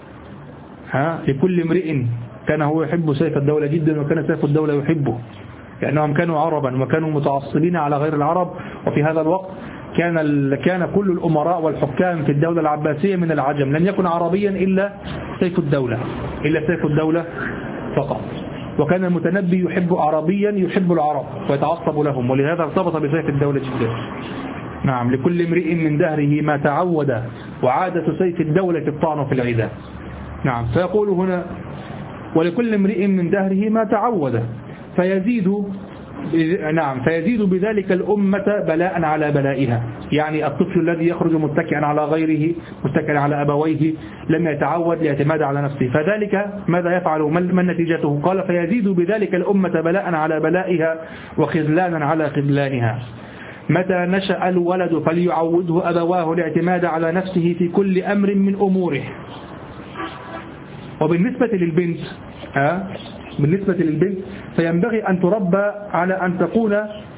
لكل امرئ، كان هو يحب سيف الدولة جدا، وكان سيف الدولة يحبه، لأنهم كانوا عربا وكانوا متعصبين على غير العرب. وفي هذا الوقت كان كل الأمراء والحكام في الدولة العباسية من العجم، لم يكن عربيا إلا سيف الدولة فقط. وكان المتنبي يحب عربيا يحب العرب ويتعصب لهم، ولهذا ارتبط بسيف الدولة جدا. نعم. لكل امرئ من دهره ما تعود، وعادة سيف الدولة الطعن في العدا. نعم. فيقول هنا: ولكل امرئ من دهره ما تعود، فيزيد بذلك الأمة بلاء على بلائها. يعني الطفل الذي يخرج متكئا على غيره، متكئا على أبويه، لم يتعود الاعتماد على نفسه، فذلك ماذا يفعل؟ ما نتيجته؟ قال فيزيد بذلك الأمة بلاء على بلائها وخذلانا على خذلانها. متى نشأ الولد فليعوده أبواه الاعتماد على نفسه في كل أمر من أموره. وبالنسبة للبنت بالنسبة للبنت فينبغي أن تربى على أن تكون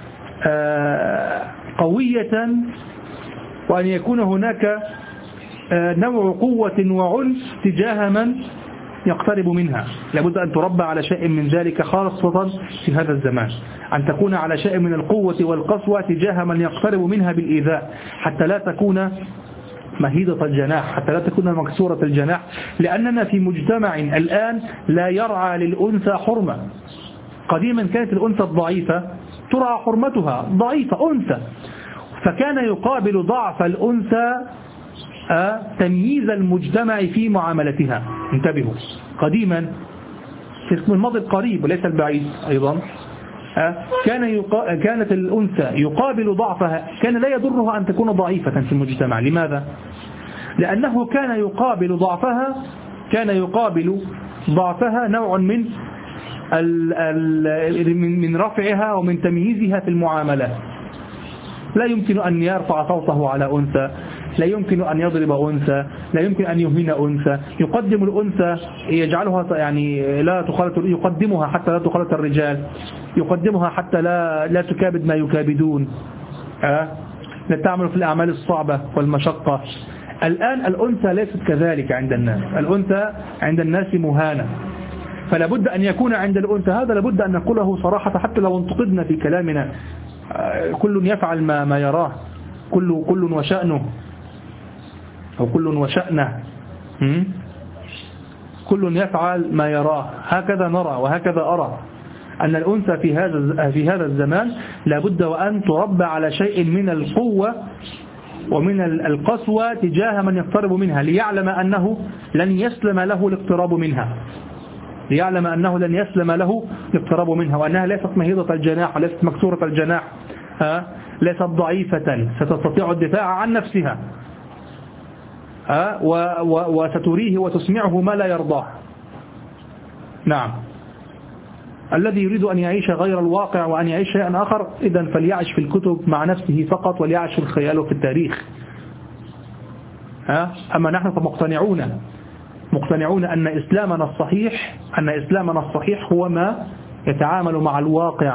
قوية، وأن يكون هناك نوع قوة وعنف تجاه من يقترب منها. لابد أن تربى على شيء من ذلك خاصة في هذا الزمان، أن تكون على شيء من القوة والقسوة تجاه من يقترب منها بالإيذاء، حتى لا تكون مهيدة الجناح، حتى لا تكون مكسورة الجناح، لأننا في مجتمع الآن لا يرعى للأنثى حرمة. قديما كانت الأنثى الضعيفة ترعى حرمتها، ضعيفة أنثى، فكان يقابل ضعف الأنثى تمييز المجتمع في معاملتها. انتبهوا، قديما في الماضي القريب وليس البعيد أيضا كانت الأنثى يقابل ضعفها، كان لا يضرها أن تكون ضعيفة في المجتمع. لماذا؟ لأنه كان يقابل ضعفها نوع من رفعها ومن تمييزها في المعاملات. لا يمكن أن يرفع صوته على أنثى، لا يمكن أن يضرب أنثى، لا يمكن أن يهين أنثى، يقدم الأنثى، يجعلها يعني لا تخالط، يقدمها حتى لا تخالط الرجال، يقدمها حتى لا تكابد ما يكابدون، لا تعمل في الأعمال الصعبة والمشقة. الآن الأنثى ليست كذلك عند الناس، الأنثى عند الناس مهانة، فلا بد أن يكون عند الأنثى هذا، لابد أن نقوله صراحة حتى لو انتقدنا في كلامنا. كل يفعل ما يراه، كل وشأنه أو كل وشأنه، كل يفعل ما يراه. هكذا نرى وهكذا أرى أن الأنثى في هذا الزمان لابد وأن تربى على شيء من القوة ومن القسوة تجاه من يقترب منها، ليعلم أنه لن يسلم له الاقتراب منها، ليعلم أنه لن يسلم له الاقتراب منها، وأنها ليست مهيضة الجناح وليست مكسورة الجناح، ليست ضعيفة، ستستطيع الدفاع عن نفسها، وستريه وتسمعه ما لا يرضاه. نعم، الذي يريد أن يعيش غير الواقع وأن يعيش شيئا آخر، إذن فليعيش في الكتب مع نفسه فقط، وليعيش في الخيال وفي التاريخ. أما نحن مقتنعون أن إسلامنا الصحيح هو ما يتعامل مع الواقع،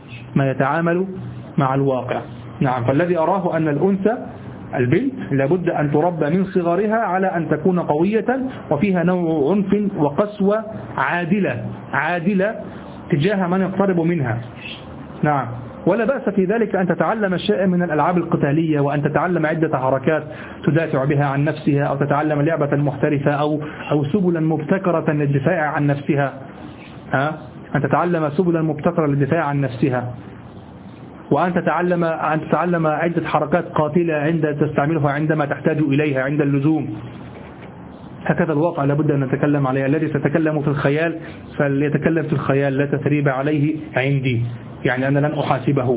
نعم. فالذي أراه أن الأنثى البنت لابد أن تربى من صغرها على أن تكون قوية وفيها نوع عنف وقسوة عادلة تجاه من يقترب منها. نعم، ولا بأس في ذلك أن تتعلم الشيء من الألعاب القتالية، وأن تتعلم عدة حركات تدافع بها عن نفسها، أو تتعلم لعبة محترفة أو سبلا مبتكرة للدفاع عن نفسها، أن تتعلم سبلا مبتكرة للدفاع عن نفسها، وأن تتعلم عدة حركات قاتلة تستعملها عندما تحتاج إليها عند اللزوم. هكذا الواقع لابد أن نتكلم عليه. الذي سيتكلم في الخيال فليتكلم في الخيال، لا تثريب عليه عندي، يعني أنا لن أحاسبه،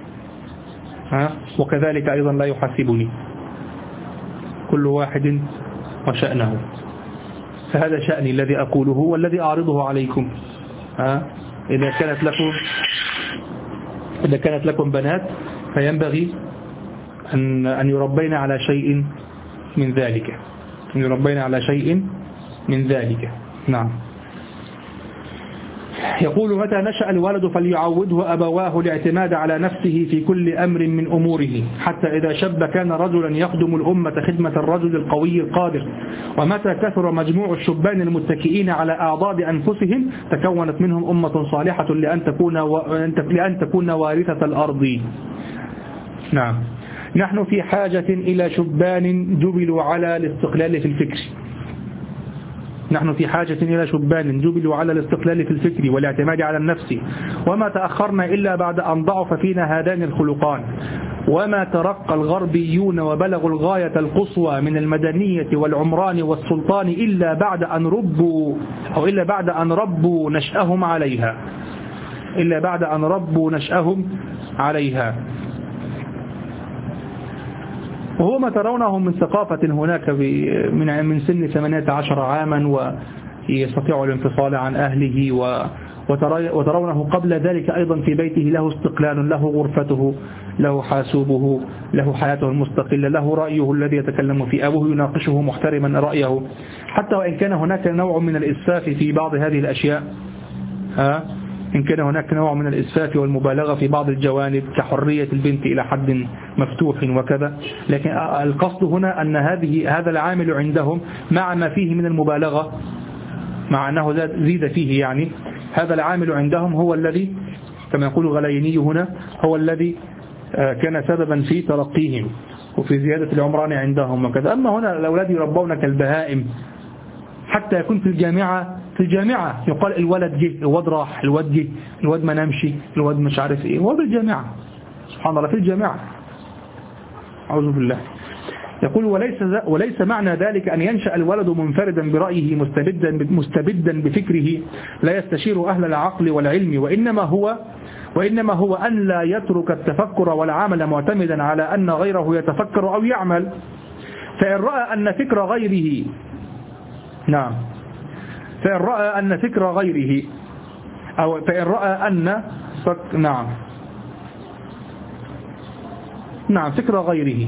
وكذلك أيضا لا يحاسبني، كل واحد وشأنه. فهذا شأني الذي أقوله والذي أعرضه عليكم. إذا كانت لكم بنات فينبغي أن يربين على شيء من ذلك، نعم. يقول متى نشأ الولد فليعوده أبواه الاعتماد على نفسه في كل أمر من أموره، حتى إذا شب كان رجلا يخدم الأمة خدمة الرجل القوي القادر. ومتى كثر مجموع الشبان المتكئين على أعضاد أنفسهم تكونت منهم أمة صالحة لأن تكون وارثة الأرض. نعم، نحن في حاجة إلى شبان جبلوا على الاستقلال في الفكر. في الفكر والاعتماد على النفس، وما تأخرنا إلا بعد أن ضعف فينا هذان الخلقان، وما ترقى الغربيون وبلغوا الغاية القصوى من المدنية والعمران والسلطان إلا بعد أن ربوا نشأهم عليها. وهو ما ترونه من ثقافة هناك من سن 18 عاما ويستطيع الانفصال عن أهله وترونه قبل ذلك أيضا في بيته له استقلال، له غرفته، له حاسوبه، له حياته المستقلة، له رأيه الذي يتكلم فيه، أبوه يناقشه محترما رأيه، حتى وإن كان هناك نوع من الإسفاف في بعض هذه الأشياء، إن كان هناك نوع من الإسفاف والمبالغة في بعض الجوانب كحرية البنت إلى حد مفتوح وكذا، لكن القصد هنا أن هذا العامل عندهم مع ما فيه من المبالغة، مع أنه زيد فيه يعني، هذا العامل عندهم هو الذي كما يقول غليني هنا هو الذي كان سببا في ترقيهم وفي زيادة العمران عندهم وكذا. أما هنا الأولاد يربون كالبهائم حتى يكون في الجامعة يقال الولد جه، الولد راح، الولد جه، الولد ما نمشي، الولد مش عارف ايه، هو بالجامعة سبحان الله في الجامعة أعوذ بالله. يقول وليس معنى ذلك أن ينشأ الولد منفردا برأيه مستبدا بفكره لا يستشير أهل العقل والعلم، وإنما هو أن لا يترك التفكر والعمل معتمدا على أن غيره يتفكر أو يعمل. فإن رأى أن فكر غيره فإن رأى أن فكر غيره أو فإن رأى أن فكر غيره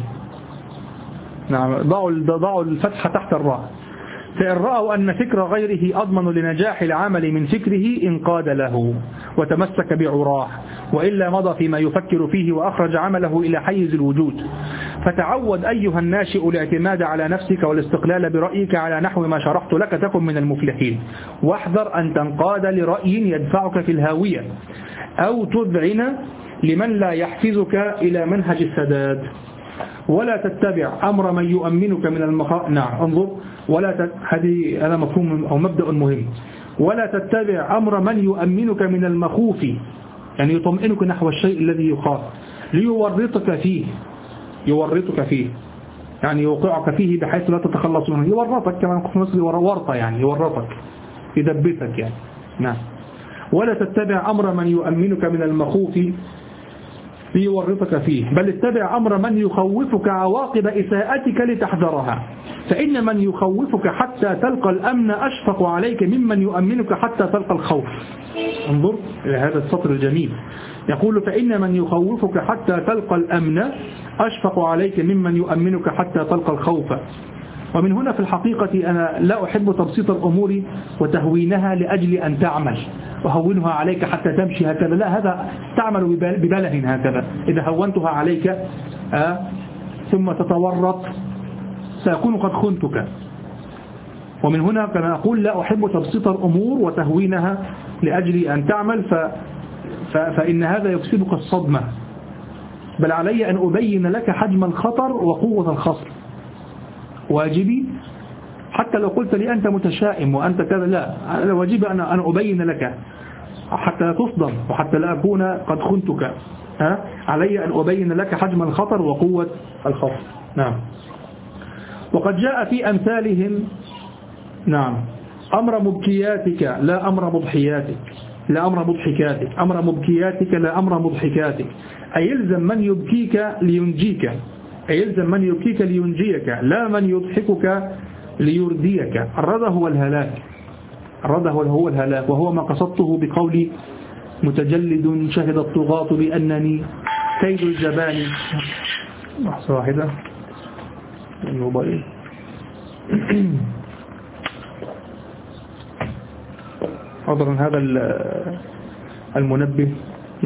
ضعوا الفتحة تحت الراء. فإن رأوا أن فكر غيره أضمن لنجاح العمل من فكره انقاد له وتمسك بعراه، وإلا مضى فيما يفكر فيه وأخرج عمله إلى حيز الوجود. فتعود أيها الناشئ الاعتماد على نفسك والاستقلال برأيك على نحو ما شرحت لك تكن من المفلحين، واحذر أن تنقاد لرأي يدفعك في الهاوية أو تذعن لمن لا يحفزك إلى منهج السداد، ولا تتبع أمر من يؤمنك من انظر هذا مفهوم أو مبدأ مهم. ولا تتبع أمر من يؤمنك من المخوف، يعني يطمئنك نحو الشيء الذي يخاف، ليورطك فيه يعني يوقعك فيه بحيث لا تتخلص منه، يورطك كما نقول في مصر ورطة، يعني يورطك يدبسك يعني ولا تتبع أمر من يؤمنك من المخوف ليورطك فيه، بل اتبع أمر من يخوفك عواقب إساءتك لتحذرها، فإن من يخوفك حتى تلقى الأمن أشفق عليك ممن يؤمنك حتى تلقى الخوف. انظر إلى هذا السطر الجميل، يقول فإن من يخوفك حتى تلقى الأمن أشفق عليك ممن يؤمنك حتى تلقى الخوف. ومن هنا في الحقيقة أنا لا أحب تبسيط الأمور وتهوينها لأجل أن تعمل وهونها عليك حتى تمشي هكذا، لا، هذا تعمل ببله هكذا. إذا هونتها عليك ثم تتورط سيكون قد خنتك. ومن هنا كما أقول لا أحب تبسيط الأمور وتهوينها لأجل أن تعمل فإن هذا يكسبك الصدمة، بل علي أن أبين لك حجم الخطر وقوة الخصم. واجبي حتى لو قلت لي أنت متشائم وأنت كذا، لا، واجبي أن أبين لك حتى لا تصدم وحتى لا أكون قد خنتك. علي أن أبين لك حجم الخطر وقوة الخصم. وقد جاء في أمثالهم أمر مبكياتك لا أمر مضحياتك، لا أمر مضحكاتك، أمر مبكياتك لا أمر مضحكاتك، أي يلزم من يبكيك لينجيك، أي يلزم من يبكيك لينجيك لا من يضحكك ليرديك. الردى هو الهلاك، وهو ما قصدته بقولي متجلد شهد الطغاة بأنني كيد الجبان. لحظة واحدة الموبايل عذرا هذا المنبه.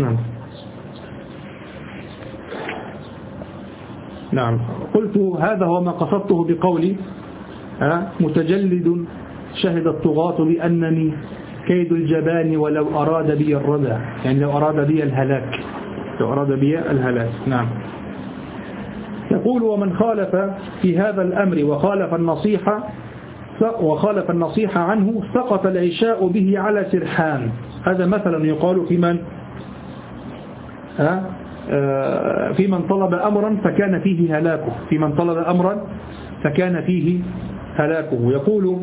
قلت هذا هو ما قصدته بقولي متجلد شهد الطغاة بأنني كيد الجبان ولو أراد بي الردى، يعني لو أراد بي الهلاك. يقول ومن خالف في هذا الأمر وخالف النصيحة عنه سقط العشاء به على سرحان. هذا مثلا يقال في من طلب أمرا فكان فيه هلاكه، في من طلب أمرا فكان فيه هلاكه.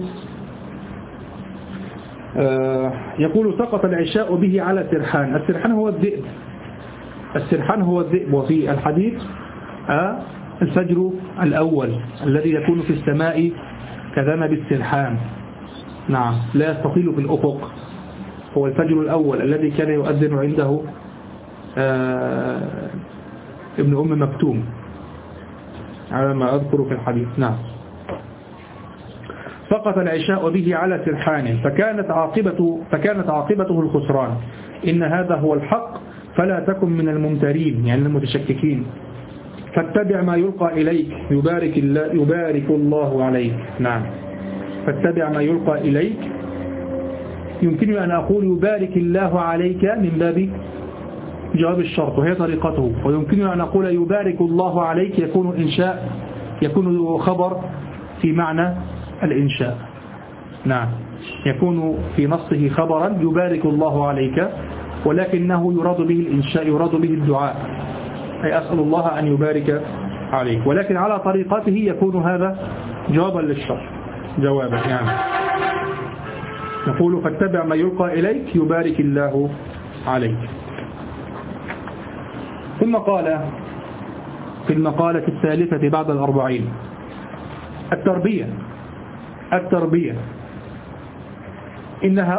يقول سقط العشاء به على سرحان. السرحان هو الذئب، وفي الحديث الفجر الأول الذي يكون في السماء كذنب السرحان، نعم، لا يستطيل في الأفق، هو الفجر الأول الذي كان يؤذن عنده ابن أم مكتوم على ما أذكر في الحديث. نعم. سقط العشاء به على سرحان فكانت عاقبته الخسران. إن هذا هو الحق فلا تكن من الممترين، يعني المتشككين. فاتبع ما يلقى إليك يبارك الله عليك. نعم، فاتبع ما يلقى إليك. يمكنني أن أقول يبارك الله عليك من باب جواب الشرط وهي طريقته، ويمكنني أن أقول يبارك الله عليك يكون إنشاء، يكون خبر في معنى الإنشاء. نعم، يكون في نصه خبرا يبارك الله عليك، ولكنه يراد به الإنشاء، يراد به الدعاء، أي أسأل الله أن يبارك عليك، ولكن على طريقته يكون هذا جوابا للشرط، جوابا. يعني نقول فاتبع ما يلقى إليك يبارك الله عليك. ثم قال في المقالة الثالثة بعد 40: التربية إن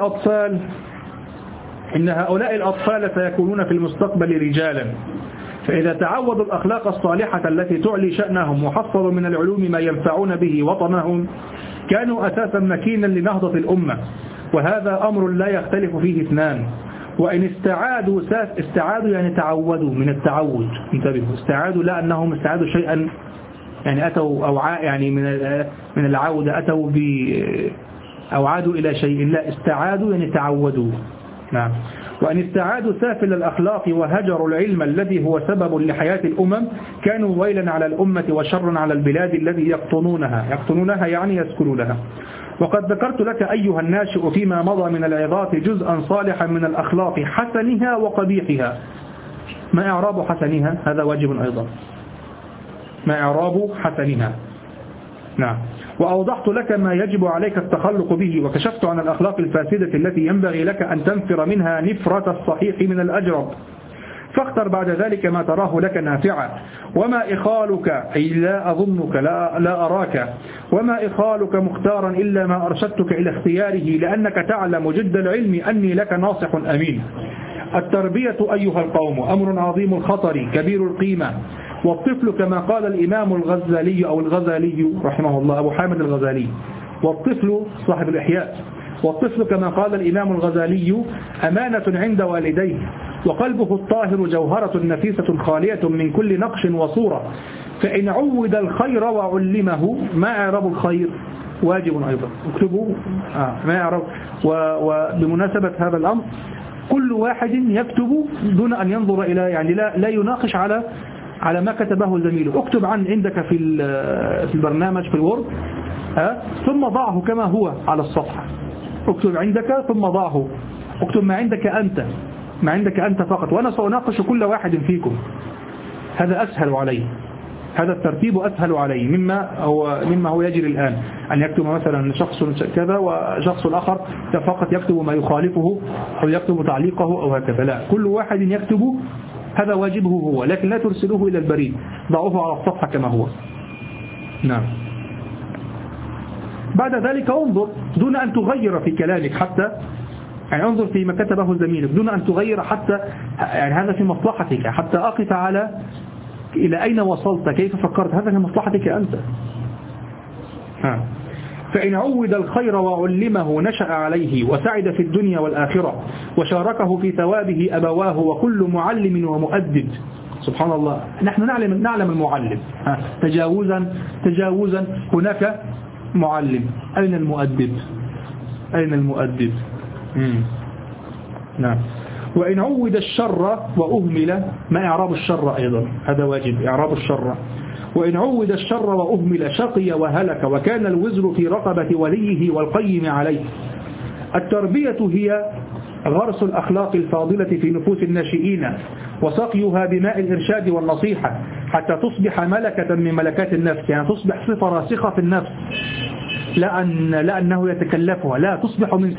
هؤلاء الأطفال سيكونون في المستقبل رجالا، فإذا تعودوا الأخلاق الصالحة التي تعلي شأنهم وحصلوا من العلوم ما ينفعون به وطنهم كانوا أساسا مكينا لنهضة الأمة، وهذا أمر لا يختلف فيه اثنان. وإن استعادوا يعني تعودوا من التعود، انتبهوا، استعادوا لا أنهم استعادوا شيئا يعني أتوا أو يعني من العودة أتوا أو عادوا إلى شيء، لا، استعادوا يعني تعودوا. نعم. وأن استعادوا سافل الأخلاق وهجروا العلم الذي هو سبب لحياة الأمم كانوا ويلا على الأمة وشرا على البلاد الذي يقطنونها يعني يسكنونها. وقد ذكرت لك أيها الناشئ فيما مضى من العظات جزءا صالحا من الأخلاق حسنها وقبيحها. ما إعراب حسنها؟ هذا واجب أيضا. ما إعراب حسنها؟ نعم. وأوضحت لك ما يجب عليك التخلق به، وكشفت عن الأخلاق الفاسدة التي ينبغي لك أن تنفر منها نفرة الصحيح من الأجرب، فاختر بعد ذلك ما تراه لك نافعا. وما إخالك أي لا أظنك لا أراك، وما إخالك مختارا إلا ما أرشدتك إلى اختياره، لأنك تعلم جد العلم أني لك ناصح أمين. التربية أيها القوم أمر عظيم الخطر كبير القيمة، والطفل كما قال الإمام الغزالي رحمه الله، أبو حامد الغزالي، والطفل صاحب الإحياء، والطفل كما قال الإمام الغزالي أمانة عند والديه، وقلبه الطاهر جوهرة نفيسة خالية من كل نقش وصورة، فإن عود الخير وعلمه. ما إعراب الخير؟ واجب أيضا، اكتبوا ما إعراب. وبمناسبة هذا الأمر كل واحد يكتب دون أن ينظر إلى يعني لا يناقش على ما كتبه زميله. اكتب عندك في البرنامج في الوورد، ثم ضعه كما هو على الصفحة. اكتب عندك ثم ضعه، اكتب ما عندك أنت فقط، وأنا سأناقش كل واحد فيكم. هذا أسهل عليه، هذا الترتيب أسهل عليه مما هو يجري الآن، أن يكتب مثلا شخص كذا وشخص الآخر فقط يكتب ما يخالفه أو يكتب تعليقه أو هكذا. لا، كل واحد يكتب، هذا واجبه هو، لكن لا ترسلوه إلى البريد، ضعوه على الصفحة كما هو. نعم. بعد ذلك انظر دون أن تغير في كلامك، حتى يعني انظر فيما كتبه زميلك دون أن تغير، حتى يعني هذا في مصلحتك، حتى أقف على إلى أين وصلت، كيف فكرت، هذا في مصلحتك أنت. فإن عود الخير وعلمه نشأ عليه وسعد في الدنيا والآخرة، وشاركه في ثوابه أبواه وكل معلم ومؤدب. سبحان الله، نحن نعلم المعلم، تجاوزا هناك معلم، أين المؤدب؟ نعم. وإن عود الشر وأهمل. ما إعراب الشر أيضا؟ هذا واجب، إعراب الشر. وإن عود الشر وأهمل شقي وهلك، وكان الوزر في رقبة وليه والقيم عليه. التربية هي غرس الأخلاق الفاضلة في نفوس الناشئين، وسقيها بماء الإرشاد والنصيحة حتى تصبح ملكة من ملكات النفس، يعني تصبح صفة راسخة في النفس، لا أنه يتكلفها، لا، تصبح من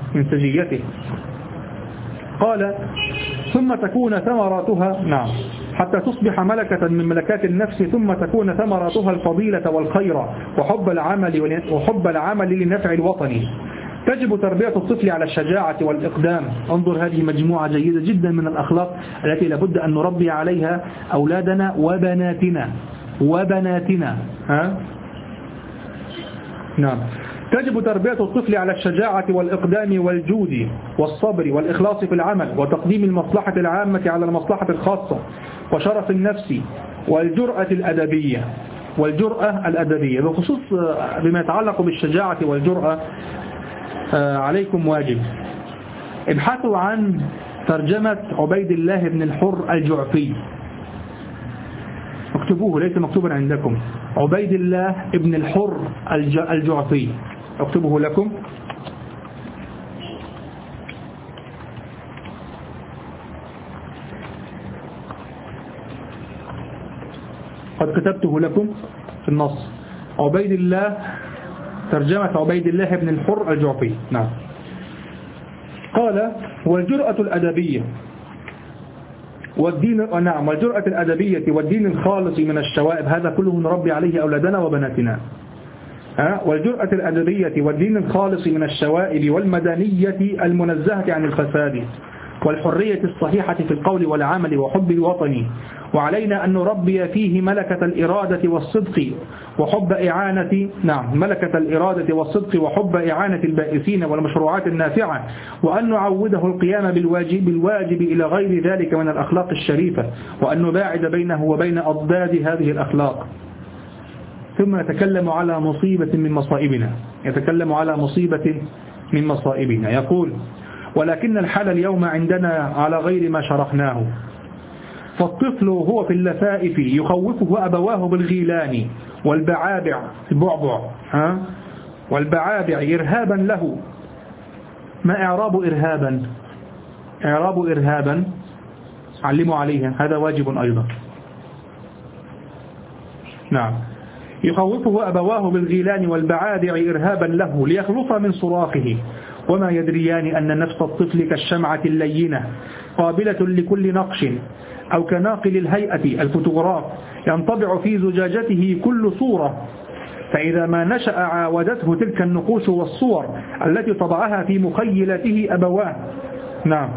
سجيته. قال ثم تكون ثمراتها. نعم. حتى تصبح ملكة من ملكات النفس، ثم تكون ثمراتها الفضيلة والخير وحب العمل لنفع الوطن. تجب تربية الطفل على الشجاعة والإقدام. انظر، هذه مجموعة جيدة جدا من الأخلاق التي لابد أن نربي عليها أولادنا وبناتنا. نعم. تجب تربية الطفل على الشجاعة والإقدام والجود والصبر والإخلاص في العمل وتقديم المصلحة العامة على المصلحة الخاصة وشرف النفس والجرأة الأدبية. بخصوص بما يتعلق بالشجاعة والجرأة، عليكم واجب، ابحثوا عن ترجمة عبيد الله بن الحر الجعفي، اكتبوه، ليس مكتوبا عندكم، عبيد الله بن الحر الجعفي، اكتبه لكم. قد كتبته لكم في النص، ترجمة عبيد الله بن الحر الجعفي. نعم. قال: والجرأة الأدبية والدين الخالص من الشوائب، هذا كله نربي عليه أولادنا وبناتنا. والجرأة الأدبية والدين الخالص من الشوائب والمدنية المنزهة عن الفساد والحرية الصحيحة في القول والعمل وحب الوطن. وعلينا أن نربي فيه ملكة الإرادة والصدق وحب إعانة البائسين والمشروعات النافعة، وأن نعوده القيام بالواجب إلى غير ذلك من الأخلاق الشريفة، وأن نباعد بينه وبين أضداد هذه الأخلاق. ثم يتكلم على مصيبة من مصائبنا، يقول: ولكن الحال اليوم عندنا على غير ما شرحناه، فالطفل هو في اللفائف يخوفه أبواه بالغيلان والبعابع إرهابا له. ما إعراب إرهابا؟ علموا عليها، هذا واجب أيضا. نعم. يخوفه أبواه بالغيلان والبعابع إرهابا له ليخلص من صراخه، وما يدريان أن نفس الطفل كالشمعة اللينة قابلة لكل نقش، أو كناقل الهيئة الفوتوغراف ينطبع في زجاجته كل صورة، فإذا ما نشأ عاودته تلك النقوش والصور التي طبعها في مخيلته أبواه. نعم.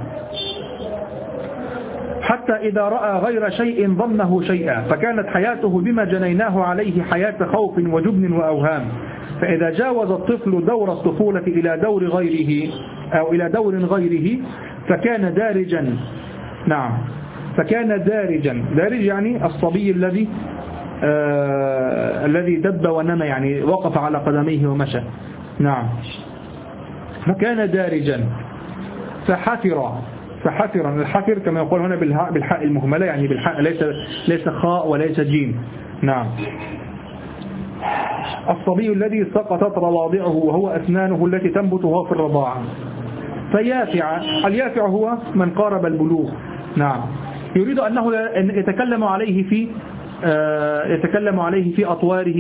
حتى إذا رأى غير شيء ظنه شيئا، فكانت حياته بما جنيناه عليه حياة خوف وجبن وأوهام. فإذا جاوز الطفل دور الطفولة إلى دور غيره فكان دارجا. نعم. دارج يعني الصبي الذي دب ونمى، يعني وقف على قدميه ومشى. نعم. فكان دارجا فحفر. الحفر كما يقول هنا بالحاء المهملة، يعني بالحاء ليس خاء وليس جيم. نعم. الصبي الذي سقطت رواضعه وهو أسنانه التي تنبت وهو في الرضاعة. اليافع هو من قارب البلوغ. نعم. يريد أنه يتكلم عليه في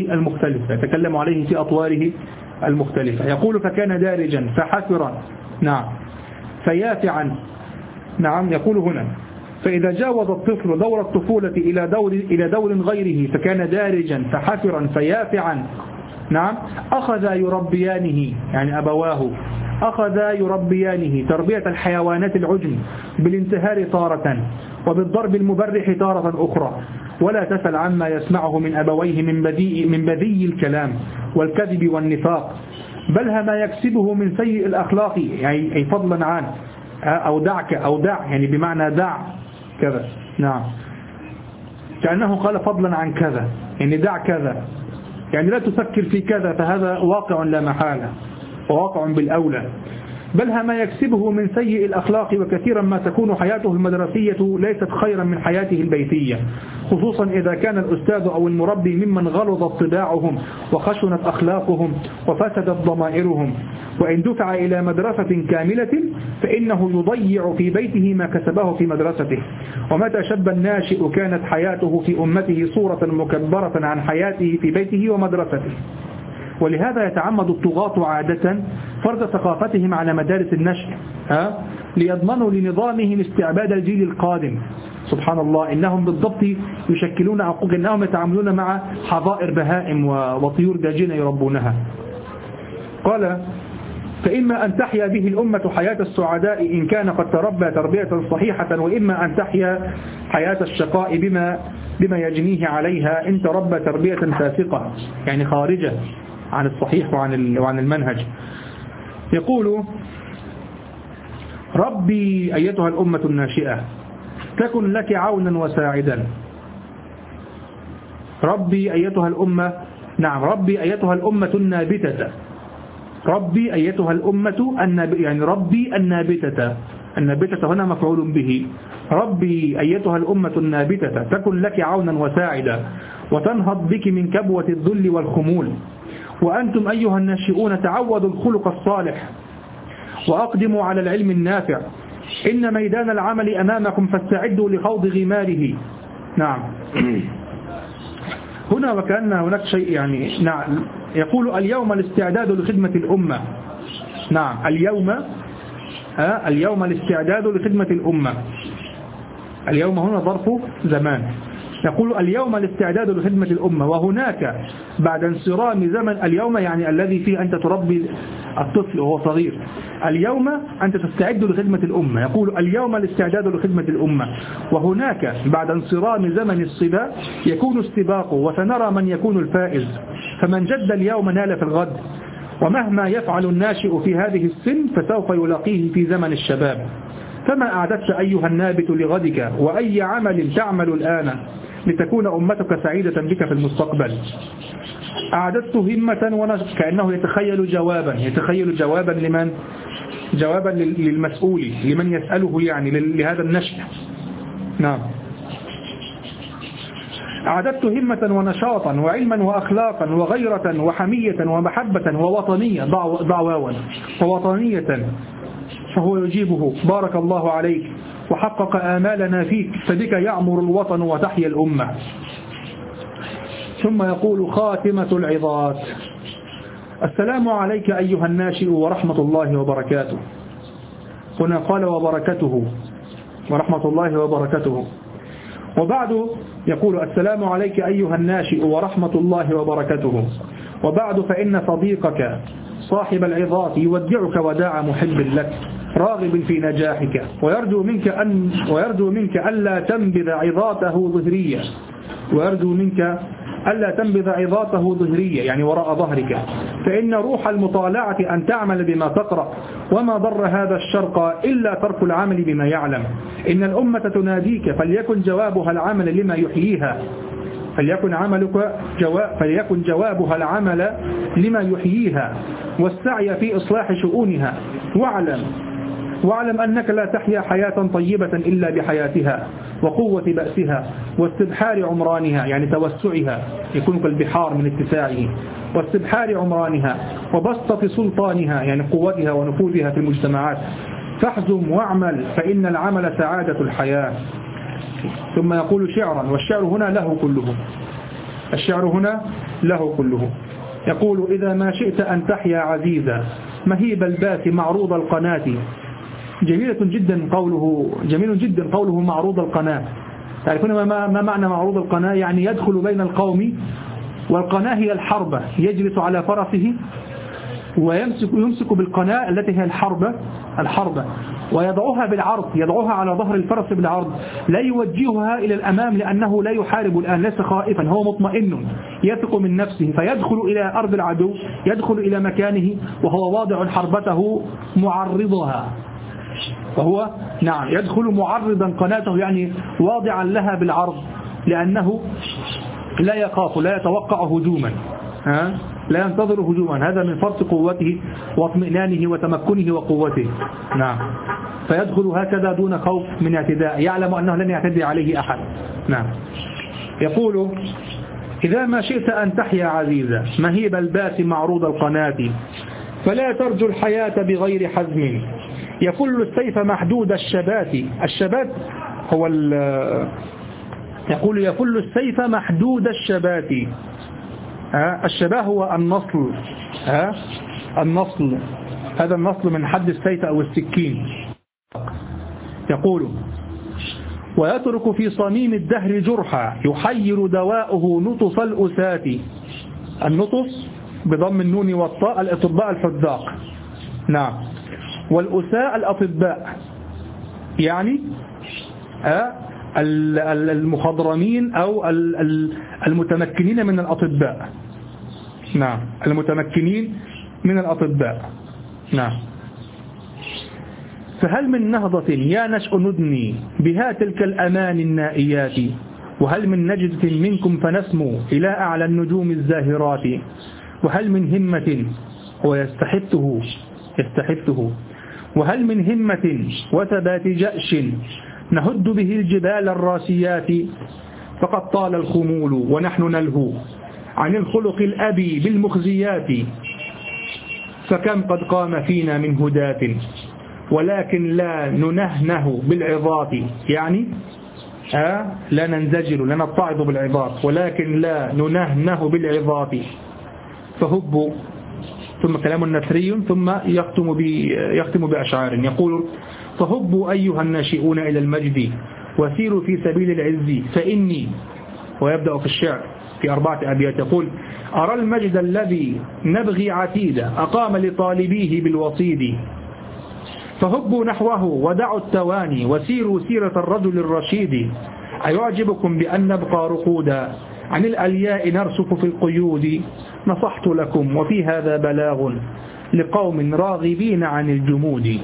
أطواره المختلفة. يقول: فكان دارجا فحفرا. نعم. فيافعا. نعم. يقول هنا: فإذا جاوز الطفل دور الطفولة إلى دور غيره فكان دارجا فحفرا فيافعا. نعم. أخذا يربيانه، يعني أبواه أخذا يربيانه تربية الحيوانات العجم بالانتهار تارة وبالضرب المبرح تارة أخرى، ولا تسل عما يسمعه من أبويه من بذيء الكلام والكذب والنفاق، بل ما يكسبه من سيء الأخلاق، يعني فضلا عنه، أو دع يعني بمعنى دع كذا. نعم. كأنه قال فضلا عن كذا، يعني دع كذا، يعني لا تفكر في كذا، فهذا واقع لا محالة وواقع بالأولى. بل ما يكسبه من سيء الأخلاق، وكثيرا ما تكون حياته المدرسية ليست خيرا من حياته البيتية، خصوصا إذا كان الأستاذ أو المربي ممن غلظت طباعهم وخشنت أخلاقهم وفسدت ضمائرهم. وإن دفع إلى مدرسة كاملة فإنه يضيع في بيته ما كسبه في مدرسته. ومتى شب الناشئ كانت حياته في أمته صورة مكبرة عن حياته في بيته ومدرسته. ولهذا يتعمد الطغاة عادة فرض ثقافتهم على مدارس النشء ليضمنوا لنظامهم استعباد الجيل القادم، سبحان الله، إنهم بالضبط يشكلون عقوق، إنهم يتعاملون مع حظائر بهائم وطيور داجنة يربونها. قال فإما أن تحيا به الأمة حياة السعداء إن كان قد تربى تربية صحيحة، وإما أن تحيا حياة الشقاء بما يجنيه عليها إن تربى تربية فاسقة، يعني خارجة عن الصحيح وعن المنهج. يقول ربي أيتها الأمة الناشئة تكن لك عونا وساعدا. ربي أيتها الأمة، نعم ربي أيتها الأمة النابتة، ربي أيتها الأمة يعني ربي النابتة، النابتة هنا مفعول به. ربي أيتها الأمة النابتة تكن لك عونا وساعدا وتنهض بك من كبوة الذل والخمول. وأنتم أيها الناشئون تعودوا الخلق الصالح وأقدموا على العلم النافع، إن ميدان العمل أمامكم فاستعدوا لخوض غماره. نعم هنا وكأن هناك شيء يعني نعم. يقول اليوم الاستعداد لخدمة الأمة. نعم اليوم الاستعداد لخدمة الأمة. اليوم هنا ظرف زمان. يقول اليوم الاستعداد لخدمة الأمة، وهناك بعد انصرام زمن، اليوم يعني الذي فيه أنت تربي الطفل وهو صغير، اليوم أنت تستعد لخدمة الأمة. يقول اليوم الاستعداد لخدمة الأمة، وهناك بعد انصرام زمن الصبا يكون السباق، وسنرى من يكون الفائز. فمن جد اليوم نال في الغد، ومهما يفعل الناشئ في هذه السن فسوف يلاقيه في زمن الشباب. فما أعددت أيها النابت لغدك، وأي عمل تعمل الآن لتكون أمتك سعيدة بك في المستقبل. أعددت همة كأنه يتخيل جوابا لمن؟ جوابا للمسؤول، لمن يسأله يعني لهذا النشء. نعم أعددت همة ونشاطا وعلما وأخلاقا وغيرة وحمية ومحبة ووطنية، ضعواوا ووطنية. فهو يجيبه بارك الله عليك وحقق آمالنا فيك، فبك يعمر الوطن وتحيا الأمة. ثم يقول خاتمة العظات: السلام عليك أيها الناشئ ورحمة الله وبركاته. هنا قال وبركته ورحمة الله وبركاته. وبعد يقول السلام عليك أيها الناشئ ورحمة الله وبركاته. وبعد فإن صديقك صاحب العظات يودعك وداع محب لك راغب في نجاحك، ويرجو منك ألا تنبذ عظاته ظهرية، ويرجو منك ألا تنبذ عظاته ظهرية يعني وراء ظهرك، فإن روح المطالعة أن تعمل بما تقرأ، وما ضر هذا الشرق إلا ترك العمل بما يعلم. إن الأمة تناديك فليكن جوابها العمل لما يحييها، فليكن جوابها العمل لما يحييها والسعي في إصلاح شؤونها. واعلم أنك لا تحيا حياة طيبة إلا بحياتها وقوة بأسها واستبحار عمرانها، يعني توسعها، يكون كالبحار من اتساعه، واستبحار عمرانها وبسطة سلطانها، يعني قوتها ونفوذها في المجتمعات. فاحزم واعمل فإن العمل سعادة الحياة. ثم يقول شعرا، والشعر هنا له كله، الشعر هنا له كله. يقول إذا ما شئت أن تحيا عزيزا مهيب الباس معروض القناة. جميل جدا قوله معروض القناة. تعرفون ما معنى معروض القناة؟ يعني يدخل بين القوم، والقناة هي الحربة، يجلس على فرسه ويمسك بالقناة التي هي الحربة ويضعها بالعرض، يضعها على ظهر الفرس بالعرض، لا يوجهها إلى الأمام لأنه لا يحارب الآن، ليس خائفا، هو مطمئن يثق من نفسه، فيدخل إلى أرض العدو، يدخل إلى مكانه وهو واضع حربته معرضها، وهو نعم يدخل معرضا قناته، يعني واضعا لها بالعرض، لأنه لا يخاف، لا يتوقع هجوما، لا ينتظر هجوما. هذا من فرط قوته واطمئنانه وتمكنه وقوته. نعم فيدخل هكذا دون خوف من اعتداء، يعلم أنه لن يعتدي عليه أحد. نعم يقول إذا ما شئت أن تحيا عزيزا مهيب الباس معروض القناة فلا ترجو الحياة بغير حزم. يفل السيف محدود الشبات. الشبات هو يقول يفل السيف محدود الشبات. الشباه هو النصل، النصل، هذا النصل من حد السيف أو السكين. يقول ويترك في صميم الدهر جرحا يحير دواؤه نطف الأسات. النطف بضم النون والطاء الأطباء الحذاق، نعم، والأساء الأطباء، يعني المخضرمين أو المتمكنين من الأطباء، نعم، المتمكنين من الأطباء، نعم. فهل من نهضة يا نشأ ندني بها تلك الأمان النائيات، وهل من نجدة منكم فنسمو إلى أعلى النجوم الزاهرات، وهل من همة يستحثه وهل من همة وثبات جأش نهد به الجبال الراسيات، فقد طال الخمول ونحن نلهو عن الخلق الأبي بالمخزيات، فكم قد قام فينا من هداة ولكن لا ننهنه بالعظات، يعني لا ننزجر لا نتعظ بالعظات ولكن لا ننهنه بالعظات. فهبوا، ثم كلام نثري ثم يختم بأشعار يقول: فهبوا أيها الناشئون إلى المجد وسيروا في سبيل العز فإني، ويبدأ في الشعر في 4 أبيات يقول: أرى المجد الذي نبغي عتيدا أقام لطالبيه بالوصيد، فهبوا نحوه ودعوا التواني وسيروا سيرة الرجل الرشيد، أيعجبكم بأن نبقى رقودا عن الألياء نرسف في القيود، نصحت لكم وفي هذا بلاغ لقوم راغبين عن الجمود.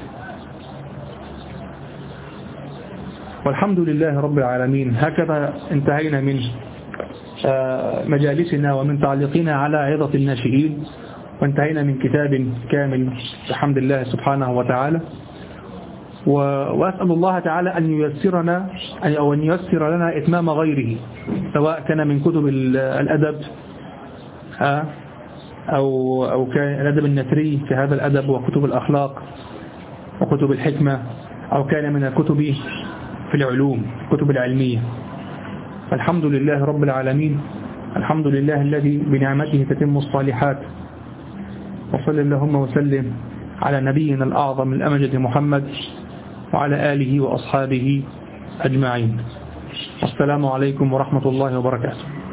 والحمد لله رب العالمين. هكذا انتهينا من مجالسنا ومن تعليقنا على عظة الناشئين، وانتهينا من كتاب كامل بحمد الله سبحانه وتعالى. وأسأل الله تعالى أن ييسرنا أو أن ييسر لنا إتمام غيره، سواء كان من كتب الأدب أو كان الأدب النثري في هذا الأدب وكتب الأخلاق وكتب الحكمة، أو كان من الكتب في العلوم الكتب العلمية. الحمد لله رب العالمين، الحمد لله الذي بنعمته تتم الصالحات. وصلى اللهم وسلم على نبينا الأعظم الأمجد محمد وعلى آله وأصحابه أجمعين. السلام عليكم ورحمة الله وبركاته.